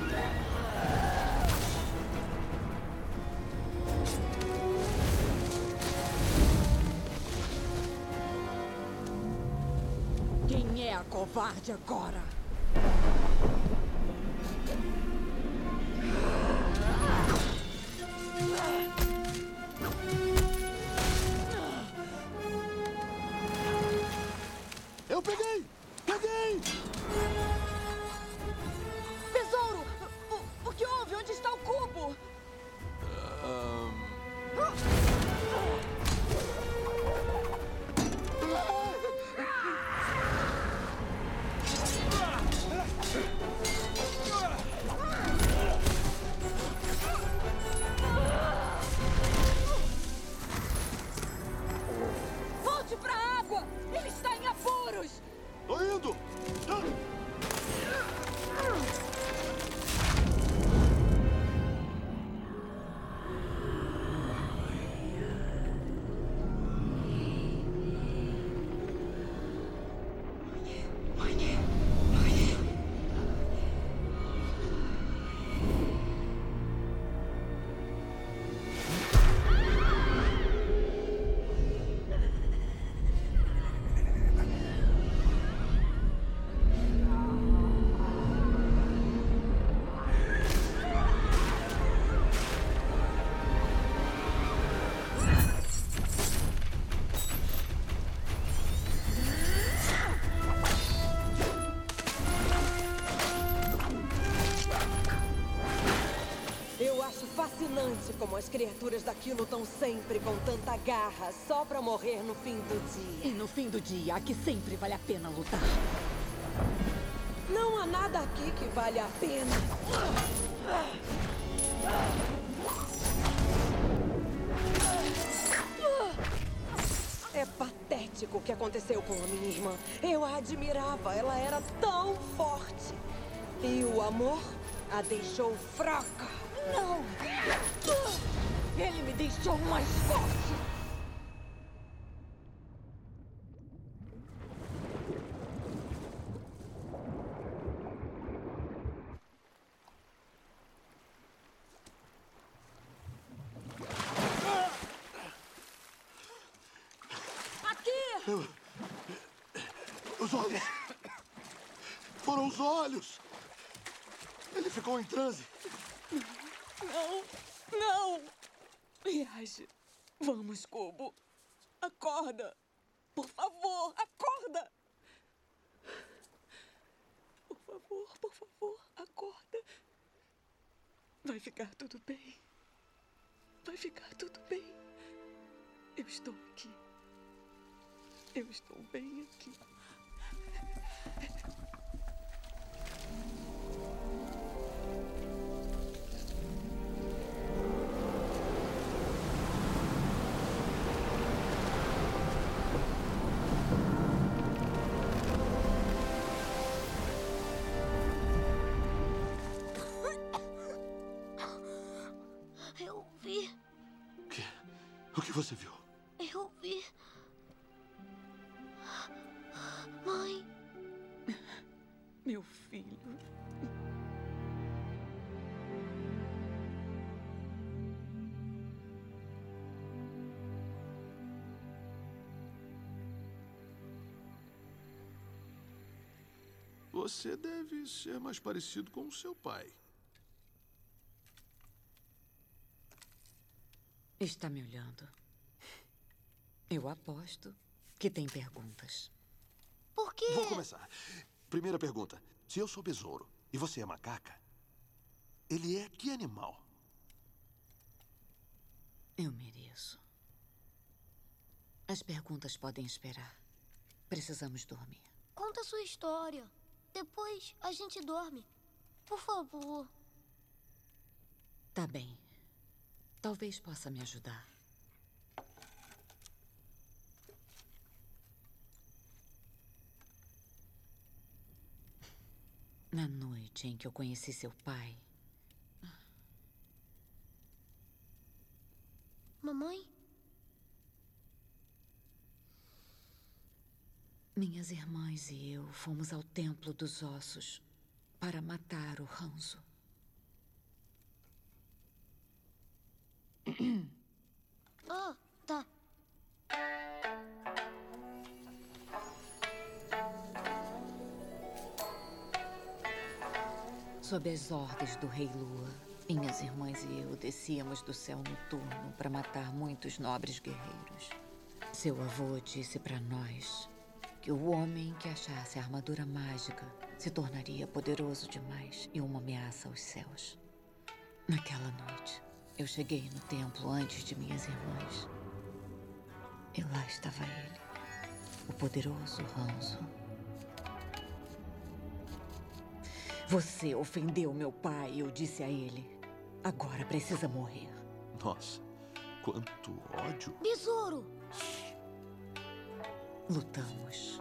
Quem é a covarde agora? Eu peguei! Peguei! Besouro! O, o que houve? Onde está o cubo? Volte para a água! Ele está em apuros! Tô indo! Fascinante como as criaturas daquilo estão sempre com tanta garra, só pra morrer no fim do dia. E no fim do dia, aqui sempre vale a pena lutar. Não há nada aqui que vale a pena. É patético o que aconteceu com a minha irmã. Eu a admirava, ela era tão forte. E o amor a deixou fraca. Não! Ele me deixou mais forte! Aqui! Eu... Os olhos! Foram os olhos! Ele ficou em transe. Não! Não! Reage. Vamos, Cubo. Acorda. Por favor, acorda. Por favor, por favor, acorda. Vai ficar tudo bem. Vai ficar tudo bem. Eu estou aqui. Eu estou bem aqui. Eu vi. O quê? O que você viu? Eu vi. Mãe. Meu filho. Você deve ser mais parecido com o seu pai. Está me olhando. Eu aposto que tem perguntas. Por quê? Vou começar. Primeira pergunta. Se eu sou besouro e você é macaca, ele é que animal? Eu mereço. As perguntas podem esperar. Precisamos dormir. conta a sua história. Depois a gente dorme. Por favor. Tá bem. Talvez possa me ajudar. Na noite em que eu conheci seu pai... Mamãe? Minhas irmãs e eu fomos ao Templo dos Ossos para matar o Hanzo. Ah, tá. Sob as ordens do Rei Lua, minhas irmãs e eu descíamos do céu noturno para matar muitos nobres guerreiros. Seu avô disse para nós que o homem que achasse a armadura mágica se tornaria poderoso demais e uma ameaça aos céus. Naquela noite, eu cheguei no templo antes de minhas irmãs. E lá estava ele, o poderoso Hanzo. Você ofendeu meu pai, eu disse a ele. Agora precisa morrer. Nossa, quanto ódio. Besouro! Lutamos.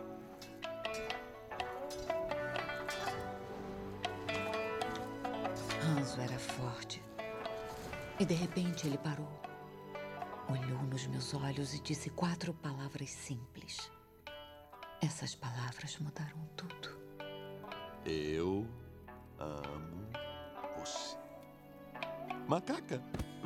Hanzo era forte. E de repente ele parou. Olhou nos meus olhos e disse quatro palavras simples. Essas palavras mudaram tudo. Eu amo você. Macaca.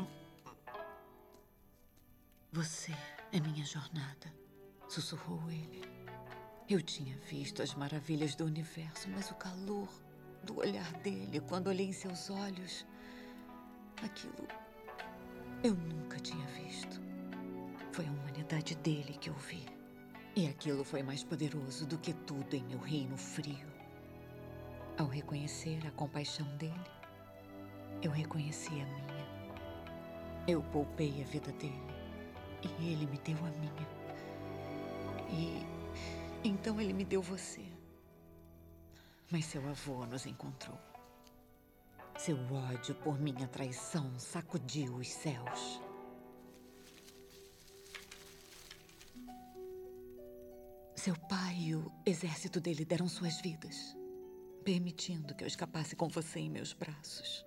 Você é minha jornada, sussurrou ele. Eu tinha visto as maravilhas do universo, mas o calor do olhar dele, quando olhei em seus olhos, aquilo eu nunca tinha visto. Foi a humanidade dele que eu vi. E aquilo foi mais poderoso do que tudo em meu reino frio. Ao reconhecer a compaixão dele, eu reconheci a minha. Eu poupei a vida dele e ele me deu a minha. E então ele me deu você. Mas seu avô nos encontrou. Seu ódio por minha traição sacudiu os céus. Seu pai e o exército dele deram suas vidas, permitindo que eu escapasse com você em meus braços.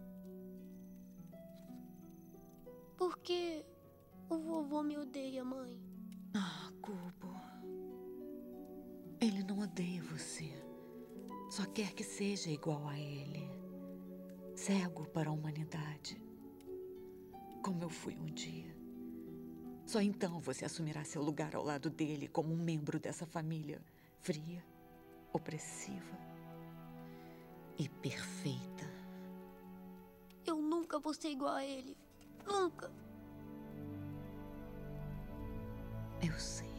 Por que o vovô me odeia, mãe? Ah, Cubo. Ele não odeia você. Só quer que seja igual a ele. Cego para a humanidade. Como eu fui um dia. Só então você assumirá seu lugar ao lado dele como um membro dessa família fria, opressiva e perfeita. Eu nunca vou ser igual a ele. Nunca. Eu sei.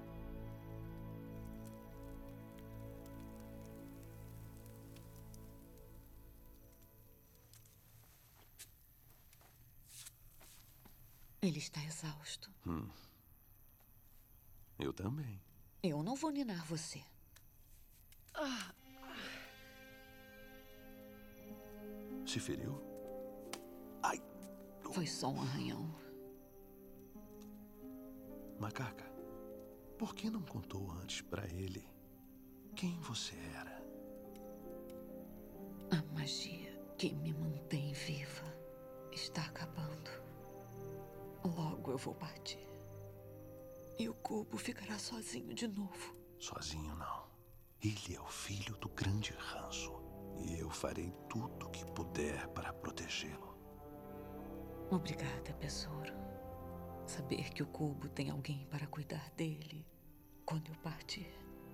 Ele está exausto. Hum. Eu também. Eu não vou ninar você. Ah. Se feriu? Ai! Foi só um arranhão. Macaca, por que não contou antes pra ele quem você era? A magia que me mantém viva está acabando. Logo eu vou partir. E o Cubo ficará sozinho de novo. Sozinho não. Ele é o filho do grande Hanzo. E eu farei tudo o que puder para protegê-lo. Obrigada, Besouro. Saber que o Cubo tem alguém para cuidar dele quando eu partir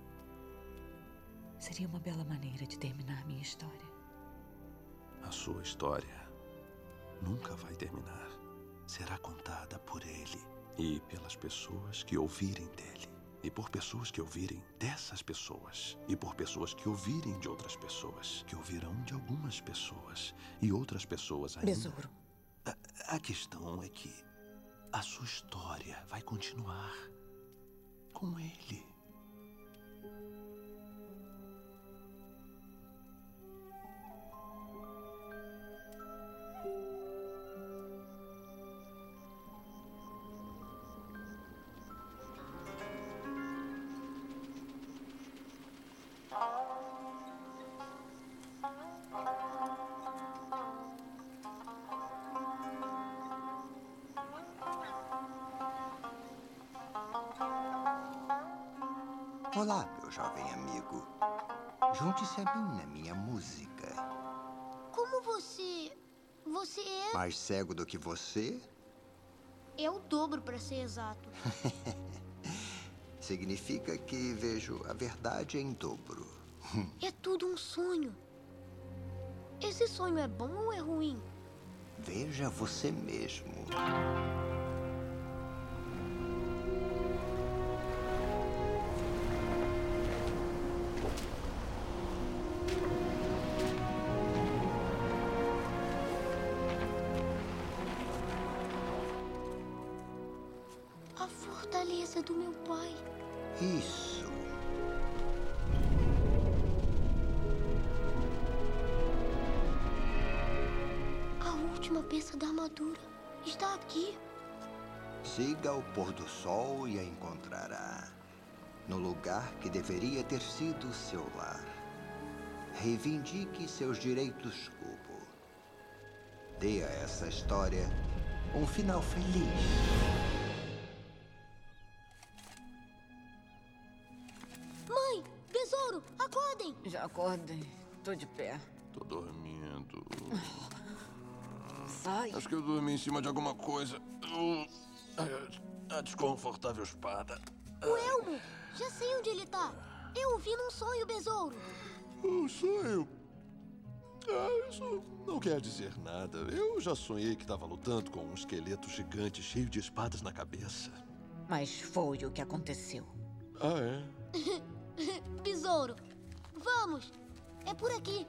seria uma bela maneira de terminar minha história. A sua história nunca vai terminar. Será contada por ele e pelas pessoas que ouvirem dele. E por pessoas que ouvirem dessas pessoas. E por pessoas que ouvirem de outras pessoas. Que ouvirão de algumas pessoas. E outras pessoas ainda. Besouro. A, a questão é que a sua história vai continuar com ele. Olá, meu jovem amigo. Junte-se a mim na minha música. Como você... Você é... Mais cego do que você? É o dobro, para ser exato. Significa que vejo a verdade em dobro. É tudo um sonho. Esse sonho é bom ou é ruim? Veja você mesmo. A fortaleza do meu pai. Isso. A última peça da armadura está aqui. Siga o pôr do sol e a encontrará no lugar que deveria ter sido seu lar. Reivindique seus direitos, Cubo. Dê a essa história um final feliz. Mãe! Besouro! Acordem! Já acordem. Tô de pé. Tô dormindo. Sai. Acho que eu dormi em cima de alguma coisa. Uh, a desconfortável espada. O Elmo! Já sei onde ele tá. Eu o vi num sonho, Besouro. Um sonho? Ah, isso não quer dizer nada. Eu já sonhei que estava lutando com um esqueleto gigante cheio de espadas na cabeça. Mas foi o que aconteceu. Ah, é? Besouro, vamos! É por aqui.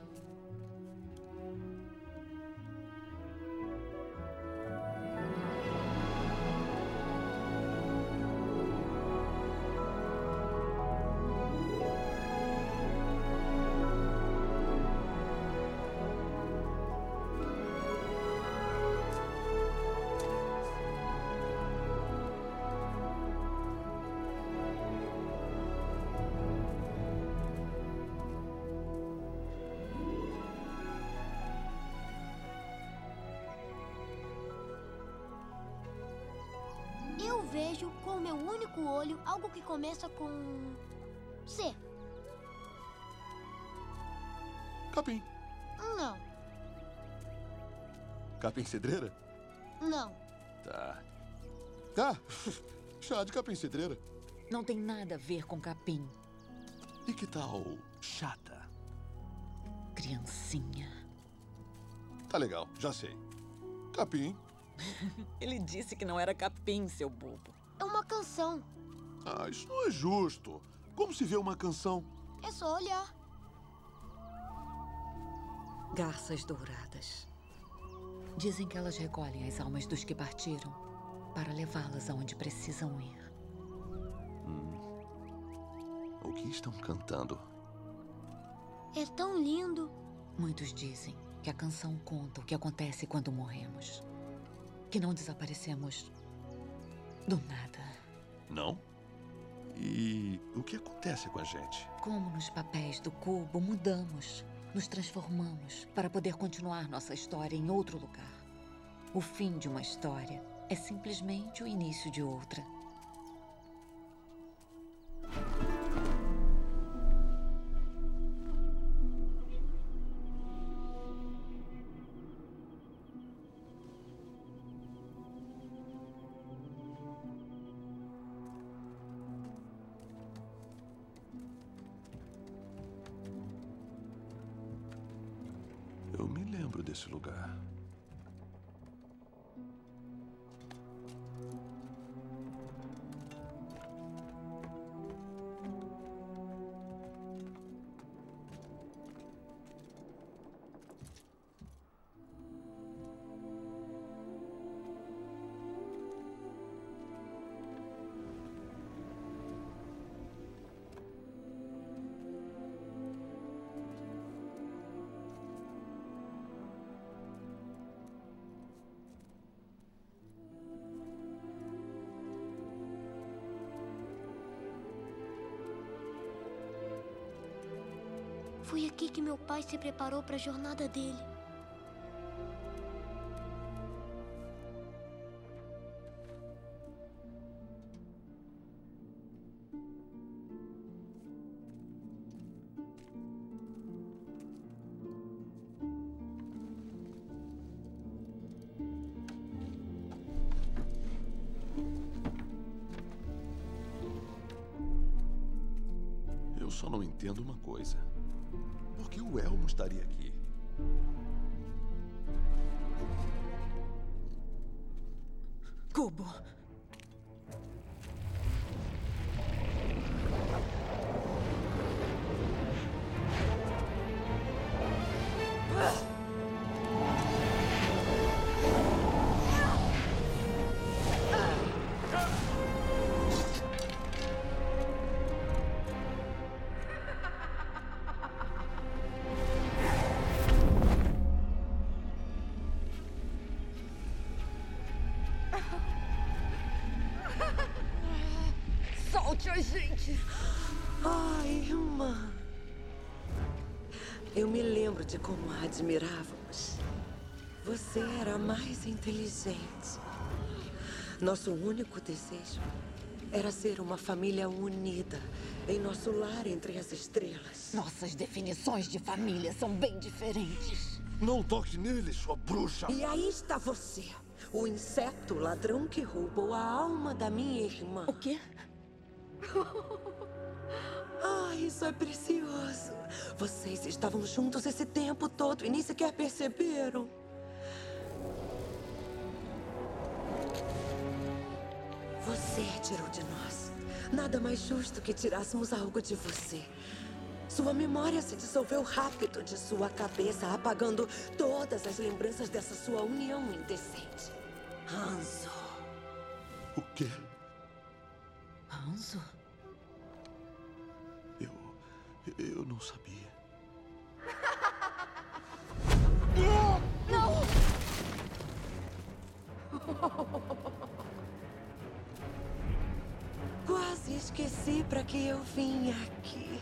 Eu vejo com o meu único olho algo que começa com... C. Capim. Não, Capim cedreira? não. Tá. Ah, chá de capim cedreira. Não tem nada a ver com capim. E que tal chata? Criancinha. Tá legal, já sei. Capim. Ele disse que não era capim, seu bobo. É uma canção. Ah, isso não é justo. Como se vê uma canção? É só olhar. Garças douradas. Dizem que elas recolhem as almas dos que partiram para levá-las aonde precisam ir. Hum. O que estão cantando? É tão lindo. Muitos dizem que a canção conta o que acontece quando morremos. Que não desaparecemos do nada. Não? E o que acontece com a gente? Como nos papéis do cubo, mudamos, nos transformamos para poder continuar nossa história em outro lugar. O fim de uma história é simplesmente o início de outra. Eu me lembro desse lugar. Foi aqui que meu pai se preparou para a jornada dele. só não entendo uma coisa. Por que o Elmo estaria aqui? Cubo. Solte a gente! Ai, irmã. Eu me lembro de como a admirávamos. Você era a mais inteligente. Nosso único desejo era ser uma família unida em nosso lar entre as estrelas. Nossas definições de família são bem diferentes. Não toque nele, sua bruxa! E aí está você, o inseto ladrão que roubou a alma da minha irmã. O quê? Ah, isso é precioso. Vocês estavam juntos esse tempo todo e nem sequer perceberam. Você tirou de nós. Nada mais justo que tirássemos algo de você. Sua memória se dissolveu rápido de sua cabeça, apagando todas as lembranças dessa sua união indecente. Hanzo. O quê? Hanzo? Eu... eu não sabia. Não! Quase esqueci para que eu vim aqui.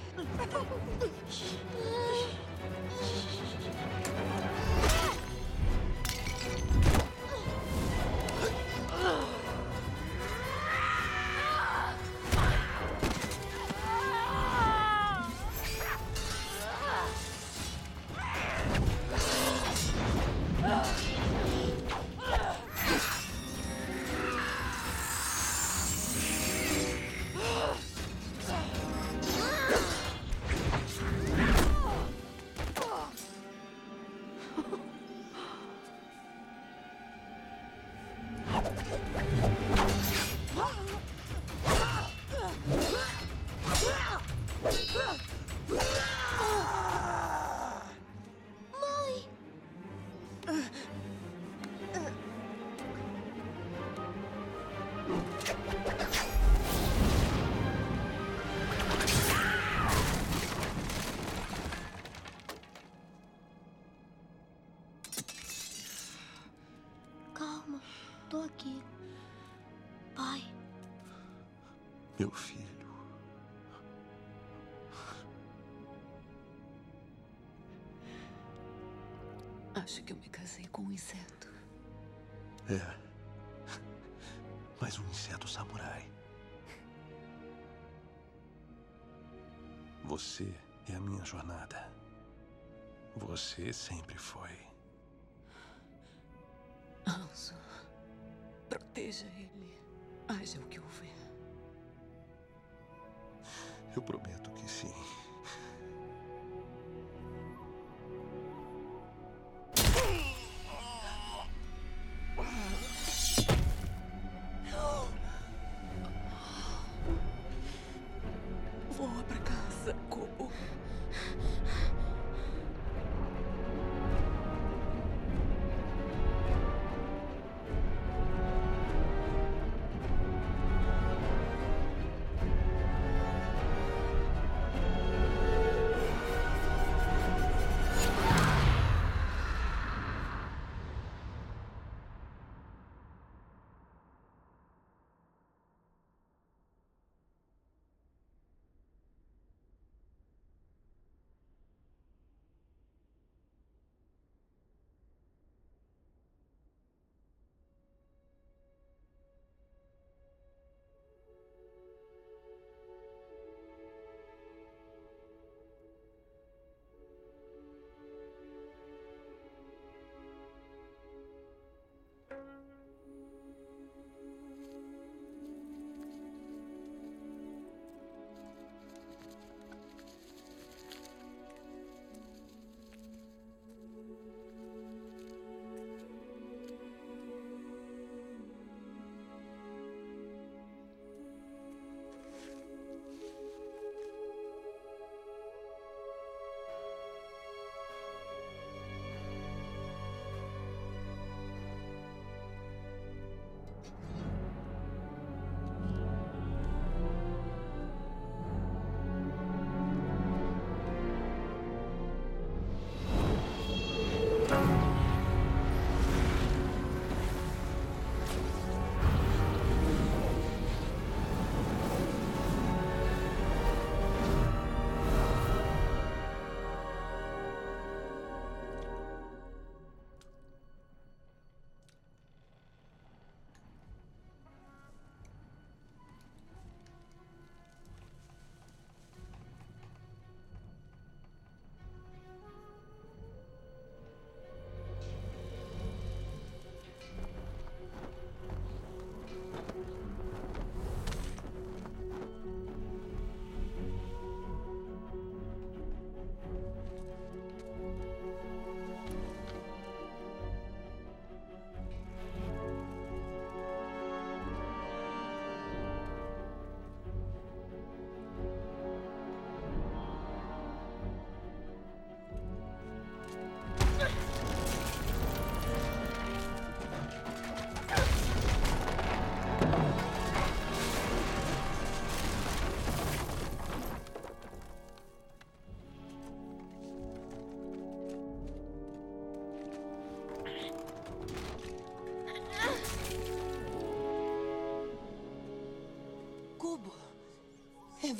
Calma, tô aqui. Pai. Meu filho. Acho que eu me casei com um inseto. É. Mas um inseto samurai. Você é a minha jornada. Você sempre foi. Hanzo, proteja ele. Haja o que houver. Eu prometo que sim. Voa pra casa, Cubo.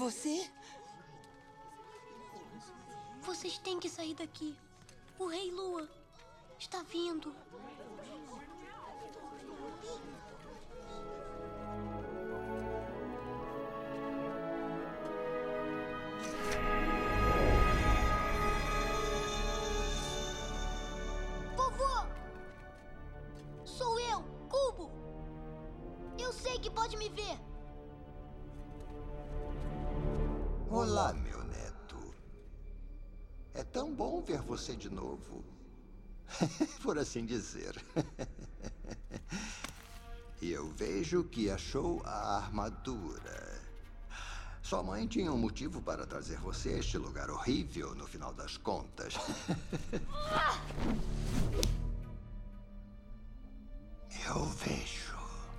você? Vocês têm que sair daqui. O Rei Lua está vindo. Vovô! Sou eu, Cubo! Eu sei que pode me ver. Olá, meu neto. É tão bom ver você de novo. Por assim dizer. E eu vejo que achou a armadura. Sua mãe tinha um motivo para trazer você a este lugar horrível, no final das contas. Eu vejo.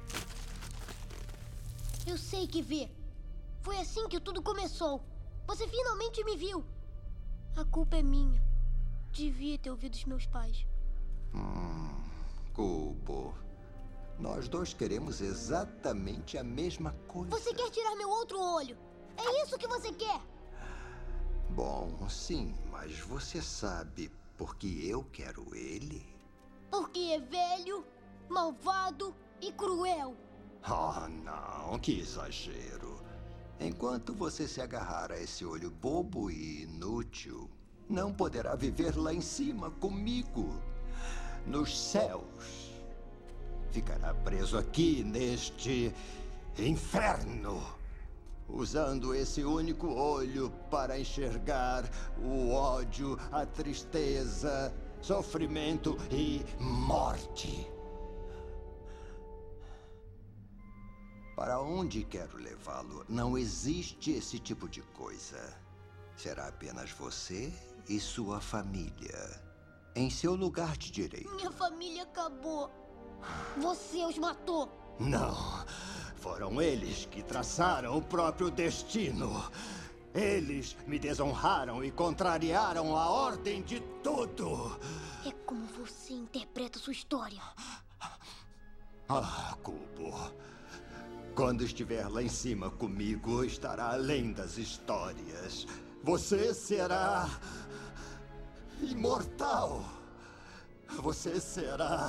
Eu sei que vê. Foi assim que tudo começou. Você finalmente me viu. A culpa é minha. Devia ter ouvido os meus pais. Hum, Cubo. Nós dois queremos exatamente a mesma coisa. Você quer tirar meu outro olho? É isso que você quer? Bom, sim, mas você sabe por que eu quero ele? Porque é velho, malvado e cruel. Oh, não, que exagero. Enquanto você se agarrar a esse olho bobo e inútil, não poderá viver lá em cima comigo, nos céus. Ficará preso aqui neste inferno, usando esse único olho para enxergar o ódio, a tristeza, sofrimento e morte. Para onde quero levá-lo, não existe esse tipo de coisa. Será apenas você e sua família, em seu lugar de direito. Minha família acabou. Você os matou. Não, foram eles que traçaram o próprio destino. Eles me desonraram e contrariaram a ordem de tudo. É como você interpreta sua história. Ah, Cubo. Quando estiver lá em cima comigo, estará além das histórias. Você será imortal. Você será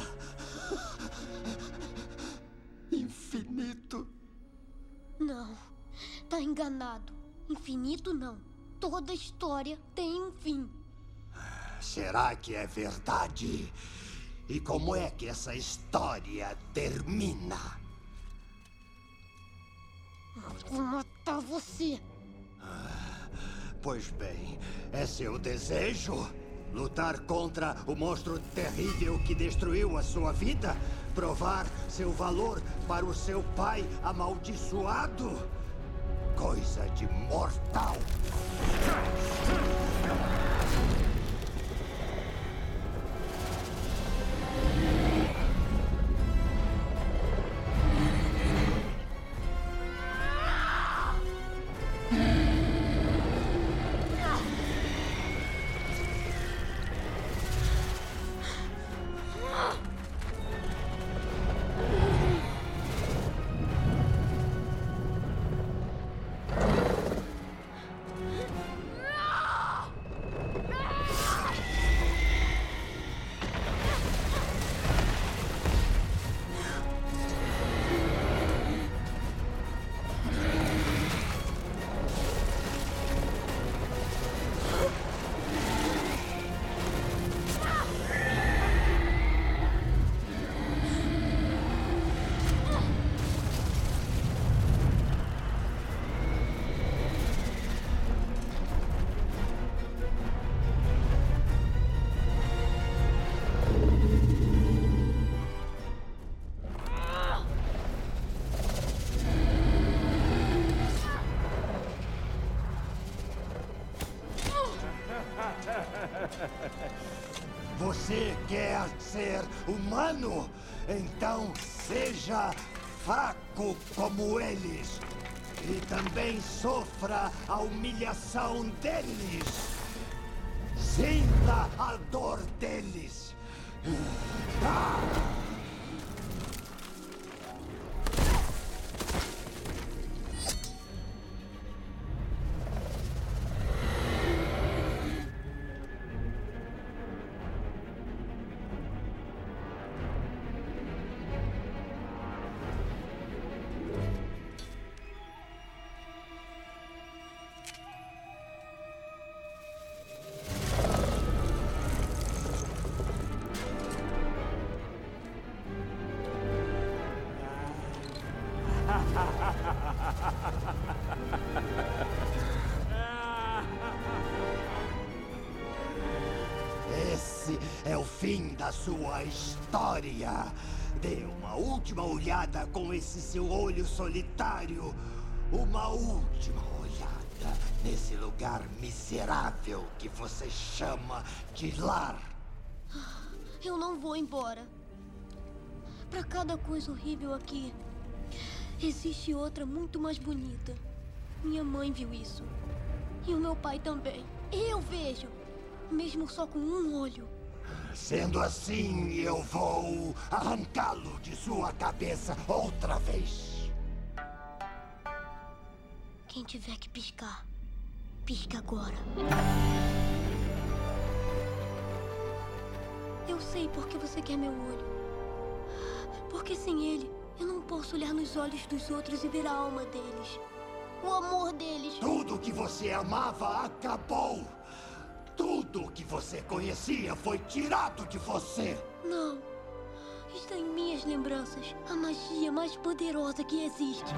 infinito. Não, tá enganado. Infinito não. Toda história tem um fim. Será que é verdade? E como é que essa história termina? Vou matar você. Ah, pois bem, é seu desejo? Lutar contra o monstro terrível que destruiu a sua vida? Provar seu valor para o seu pai amaldiçoado? Coisa de mortal! Você quer ser humano? Então seja fraco como eles. E também sofra a humilhação deles. Sinta a dor deles. Ah! é o fim da sua história. Dê uma última olhada com esse seu olho solitário. Uma última olhada nesse lugar miserável que você chama de lar. Eu não vou embora. Pra cada coisa horrível aqui, existe outra muito mais bonita. Minha mãe viu isso. E o meu pai também. Eu vejo. Mesmo só com um olho. Sendo assim, eu vou arrancá-lo de sua cabeça outra vez. Quem tiver que piscar, pisca agora. Eu sei por que você quer meu olho. Porque sem ele, eu não posso olhar nos olhos dos outros e ver a alma deles. O amor deles. Tudo que você amava acabou. Tudo que você conhecia foi tirado de você. Não. Está em minhas lembranças. A magia mais poderosa que existe.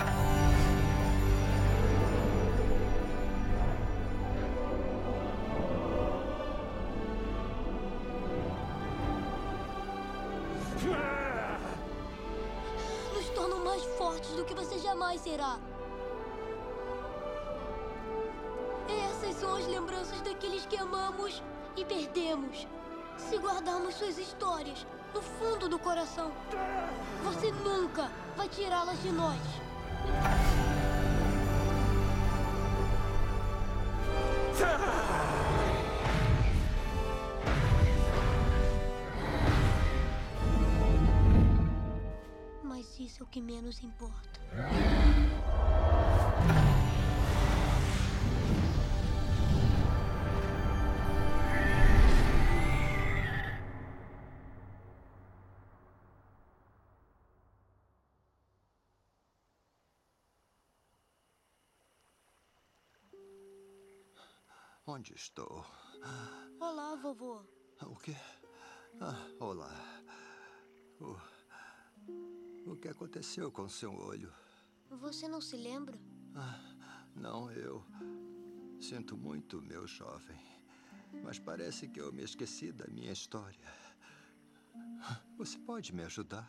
Nos tornam mais fortes do que você jamais será. Essas são as lembranças daqueles que amamos e perdemos. Se guardarmos suas histórias no fundo do coração, você nunca vai tirá-las de nós. Mas isso é o que menos importa. Onde estou? Olá, vovô. O quê? Ah, olá. O... o que aconteceu com seu olho? Você não se lembra? Ah, não, eu... sinto muito, meu jovem. Mas parece que eu me esqueci da minha história. Você pode me ajudar?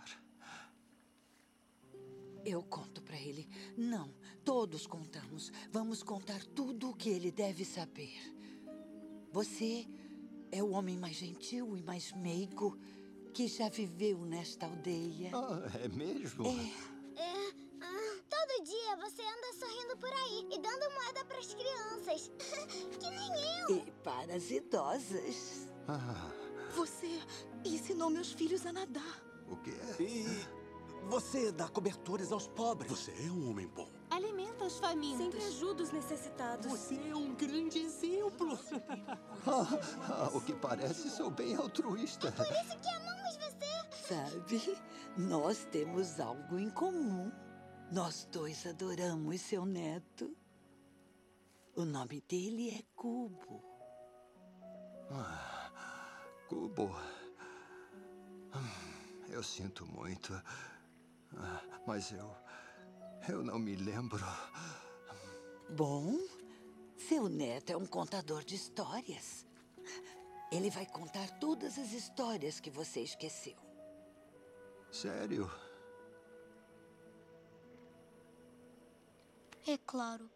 Eu conto pra ele. Não, todos contamos. Vamos contar tudo o que ele deve saber. Você é o homem mais gentil e mais meigo que já viveu nesta aldeia. Ah, é mesmo? É. É. Ah, todo dia você anda sorrindo por aí e dando moeda pras crianças. Que nem eu. E para as idosas. Ah. Você ensinou meus filhos a nadar. O quê? E... você dá coberturas aos pobres. Você é um homem bom. Alimenta os famintos. Sempre ajuda os necessitados. Você é um grande exemplo. Ah, ah, o que parece, sou bem altruísta. É por isso que amamos você. Sabe, nós temos algo em comum. Nós dois adoramos seu neto. O nome dele é Cubo. Ah, Cubo. Eu sinto muito. Ah, mas eu... eu não me lembro. Bom, seu neto é um contador de histórias. Ele vai contar todas as histórias que você esqueceu. Sério? É claro.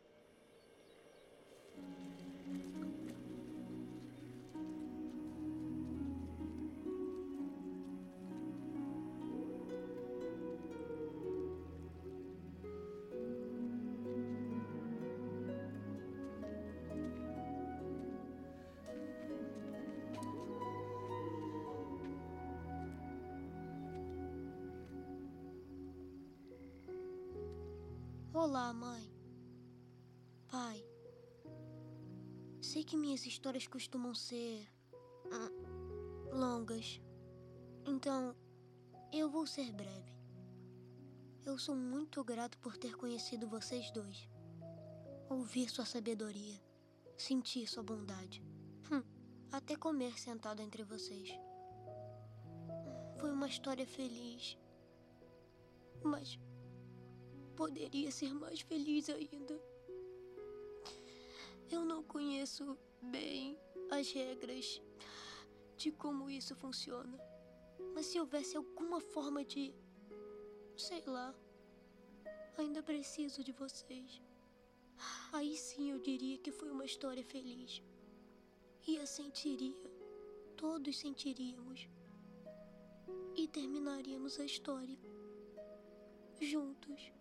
Olá, mãe. Pai. Sei que minhas histórias costumam ser... hum, longas. Então, eu vou ser breve. Eu sou muito grato por ter conhecido vocês dois. Ouvir sua sabedoria. Sentir sua bondade. Hum, até comer sentado entre vocês. Foi uma história feliz. Mas... poderia ser mais feliz ainda. Eu não conheço bem as regras de como isso funciona. Mas se houvesse alguma forma de... sei lá... ainda preciso de vocês. Aí sim eu diria que foi uma história feliz. E a sentiria. Todos sentiríamos. E terminaríamos a história. Juntos.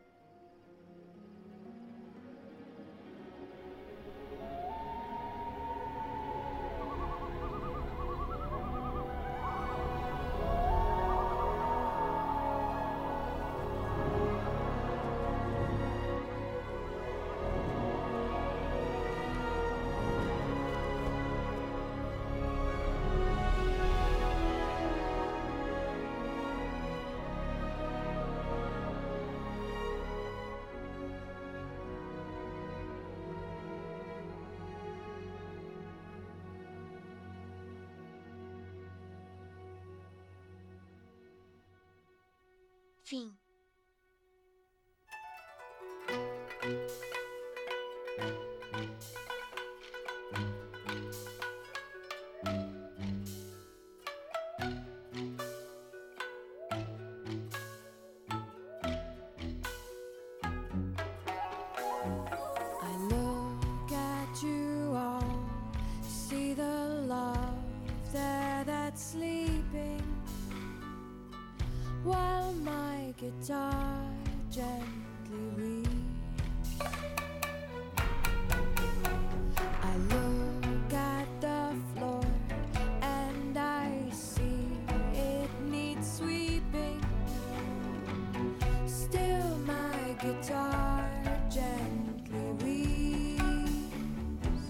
Fim. I look at you all, see the love there that's sleeping, while my guitar gently weeps. I look at the floor and I see it needs sweeping. Still my guitar gently weeps.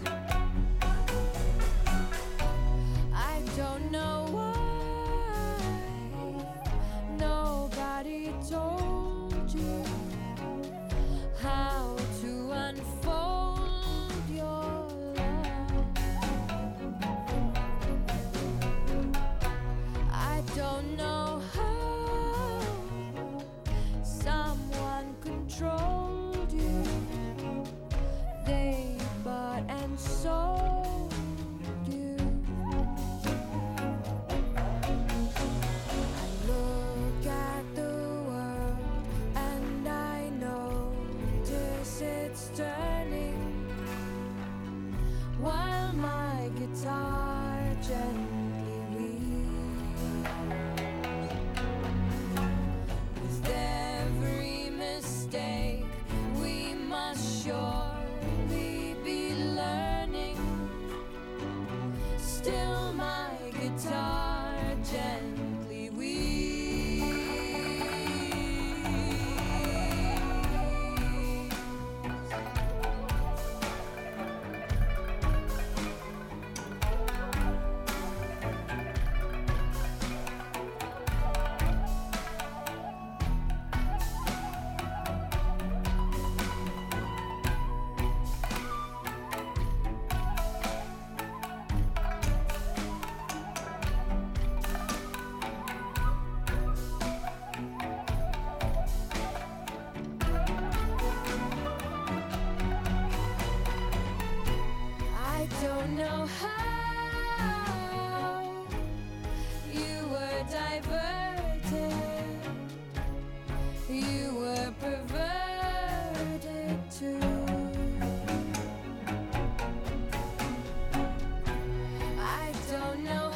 I don't know why nobody told you how to unfold your love. I don't know how someone controlled you. They bought and sold you. I look at the world and I notice it's turning, while my guitar gently weeps. With every mistake we must surely be learning. Still my guitar gently weeps. I don't know how you were diverted, you were perverted too. I don't know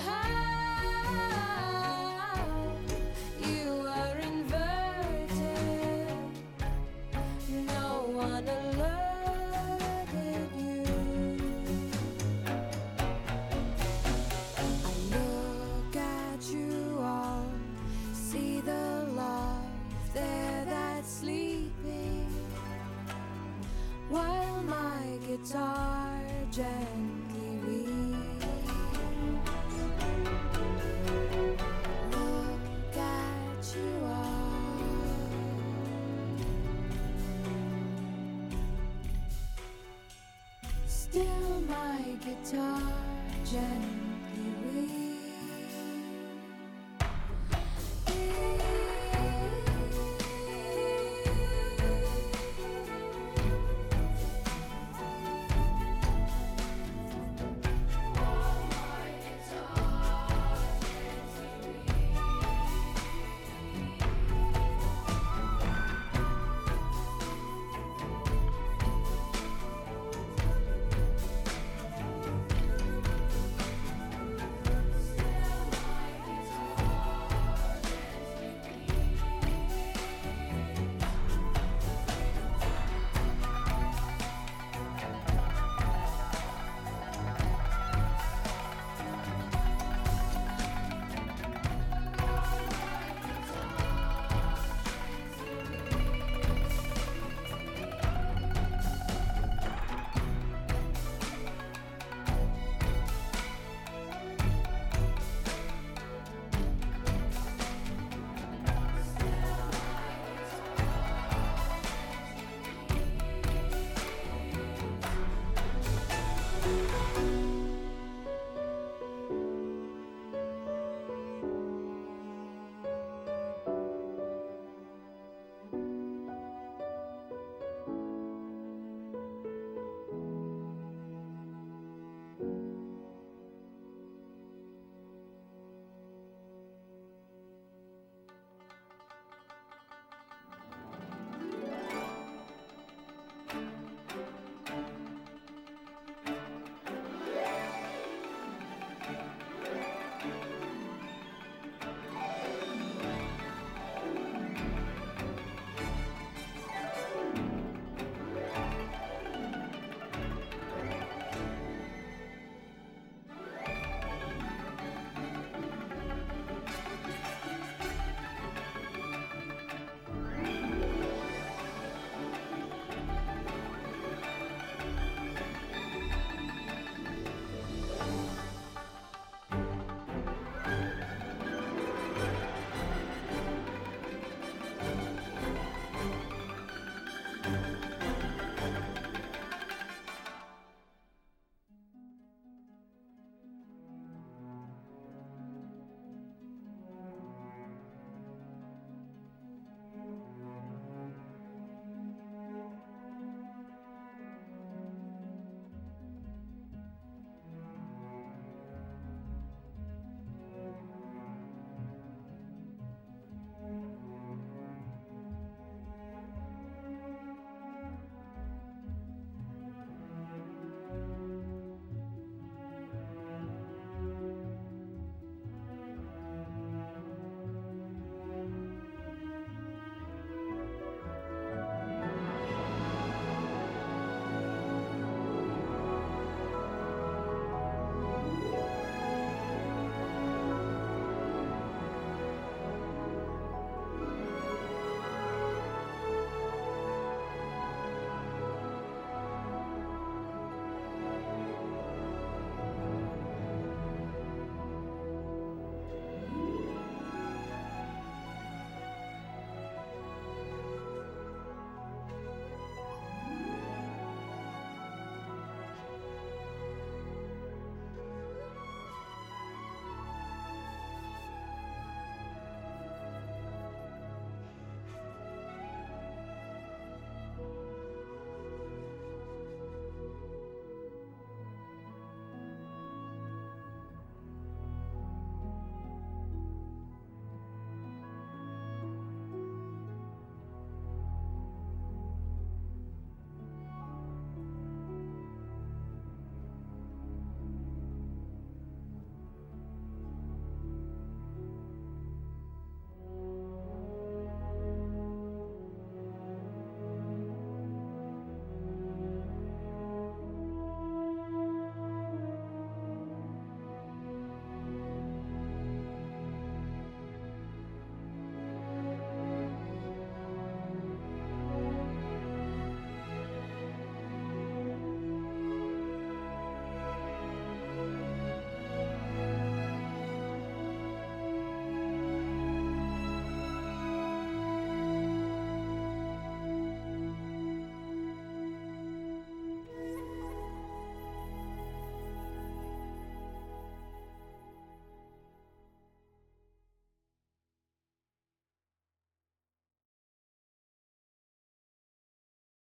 how you were inverted, no one alerted you. I look at you all, see the love there that's sleeping, while my guitar gently weeps. Look at you all. Still my guitar gently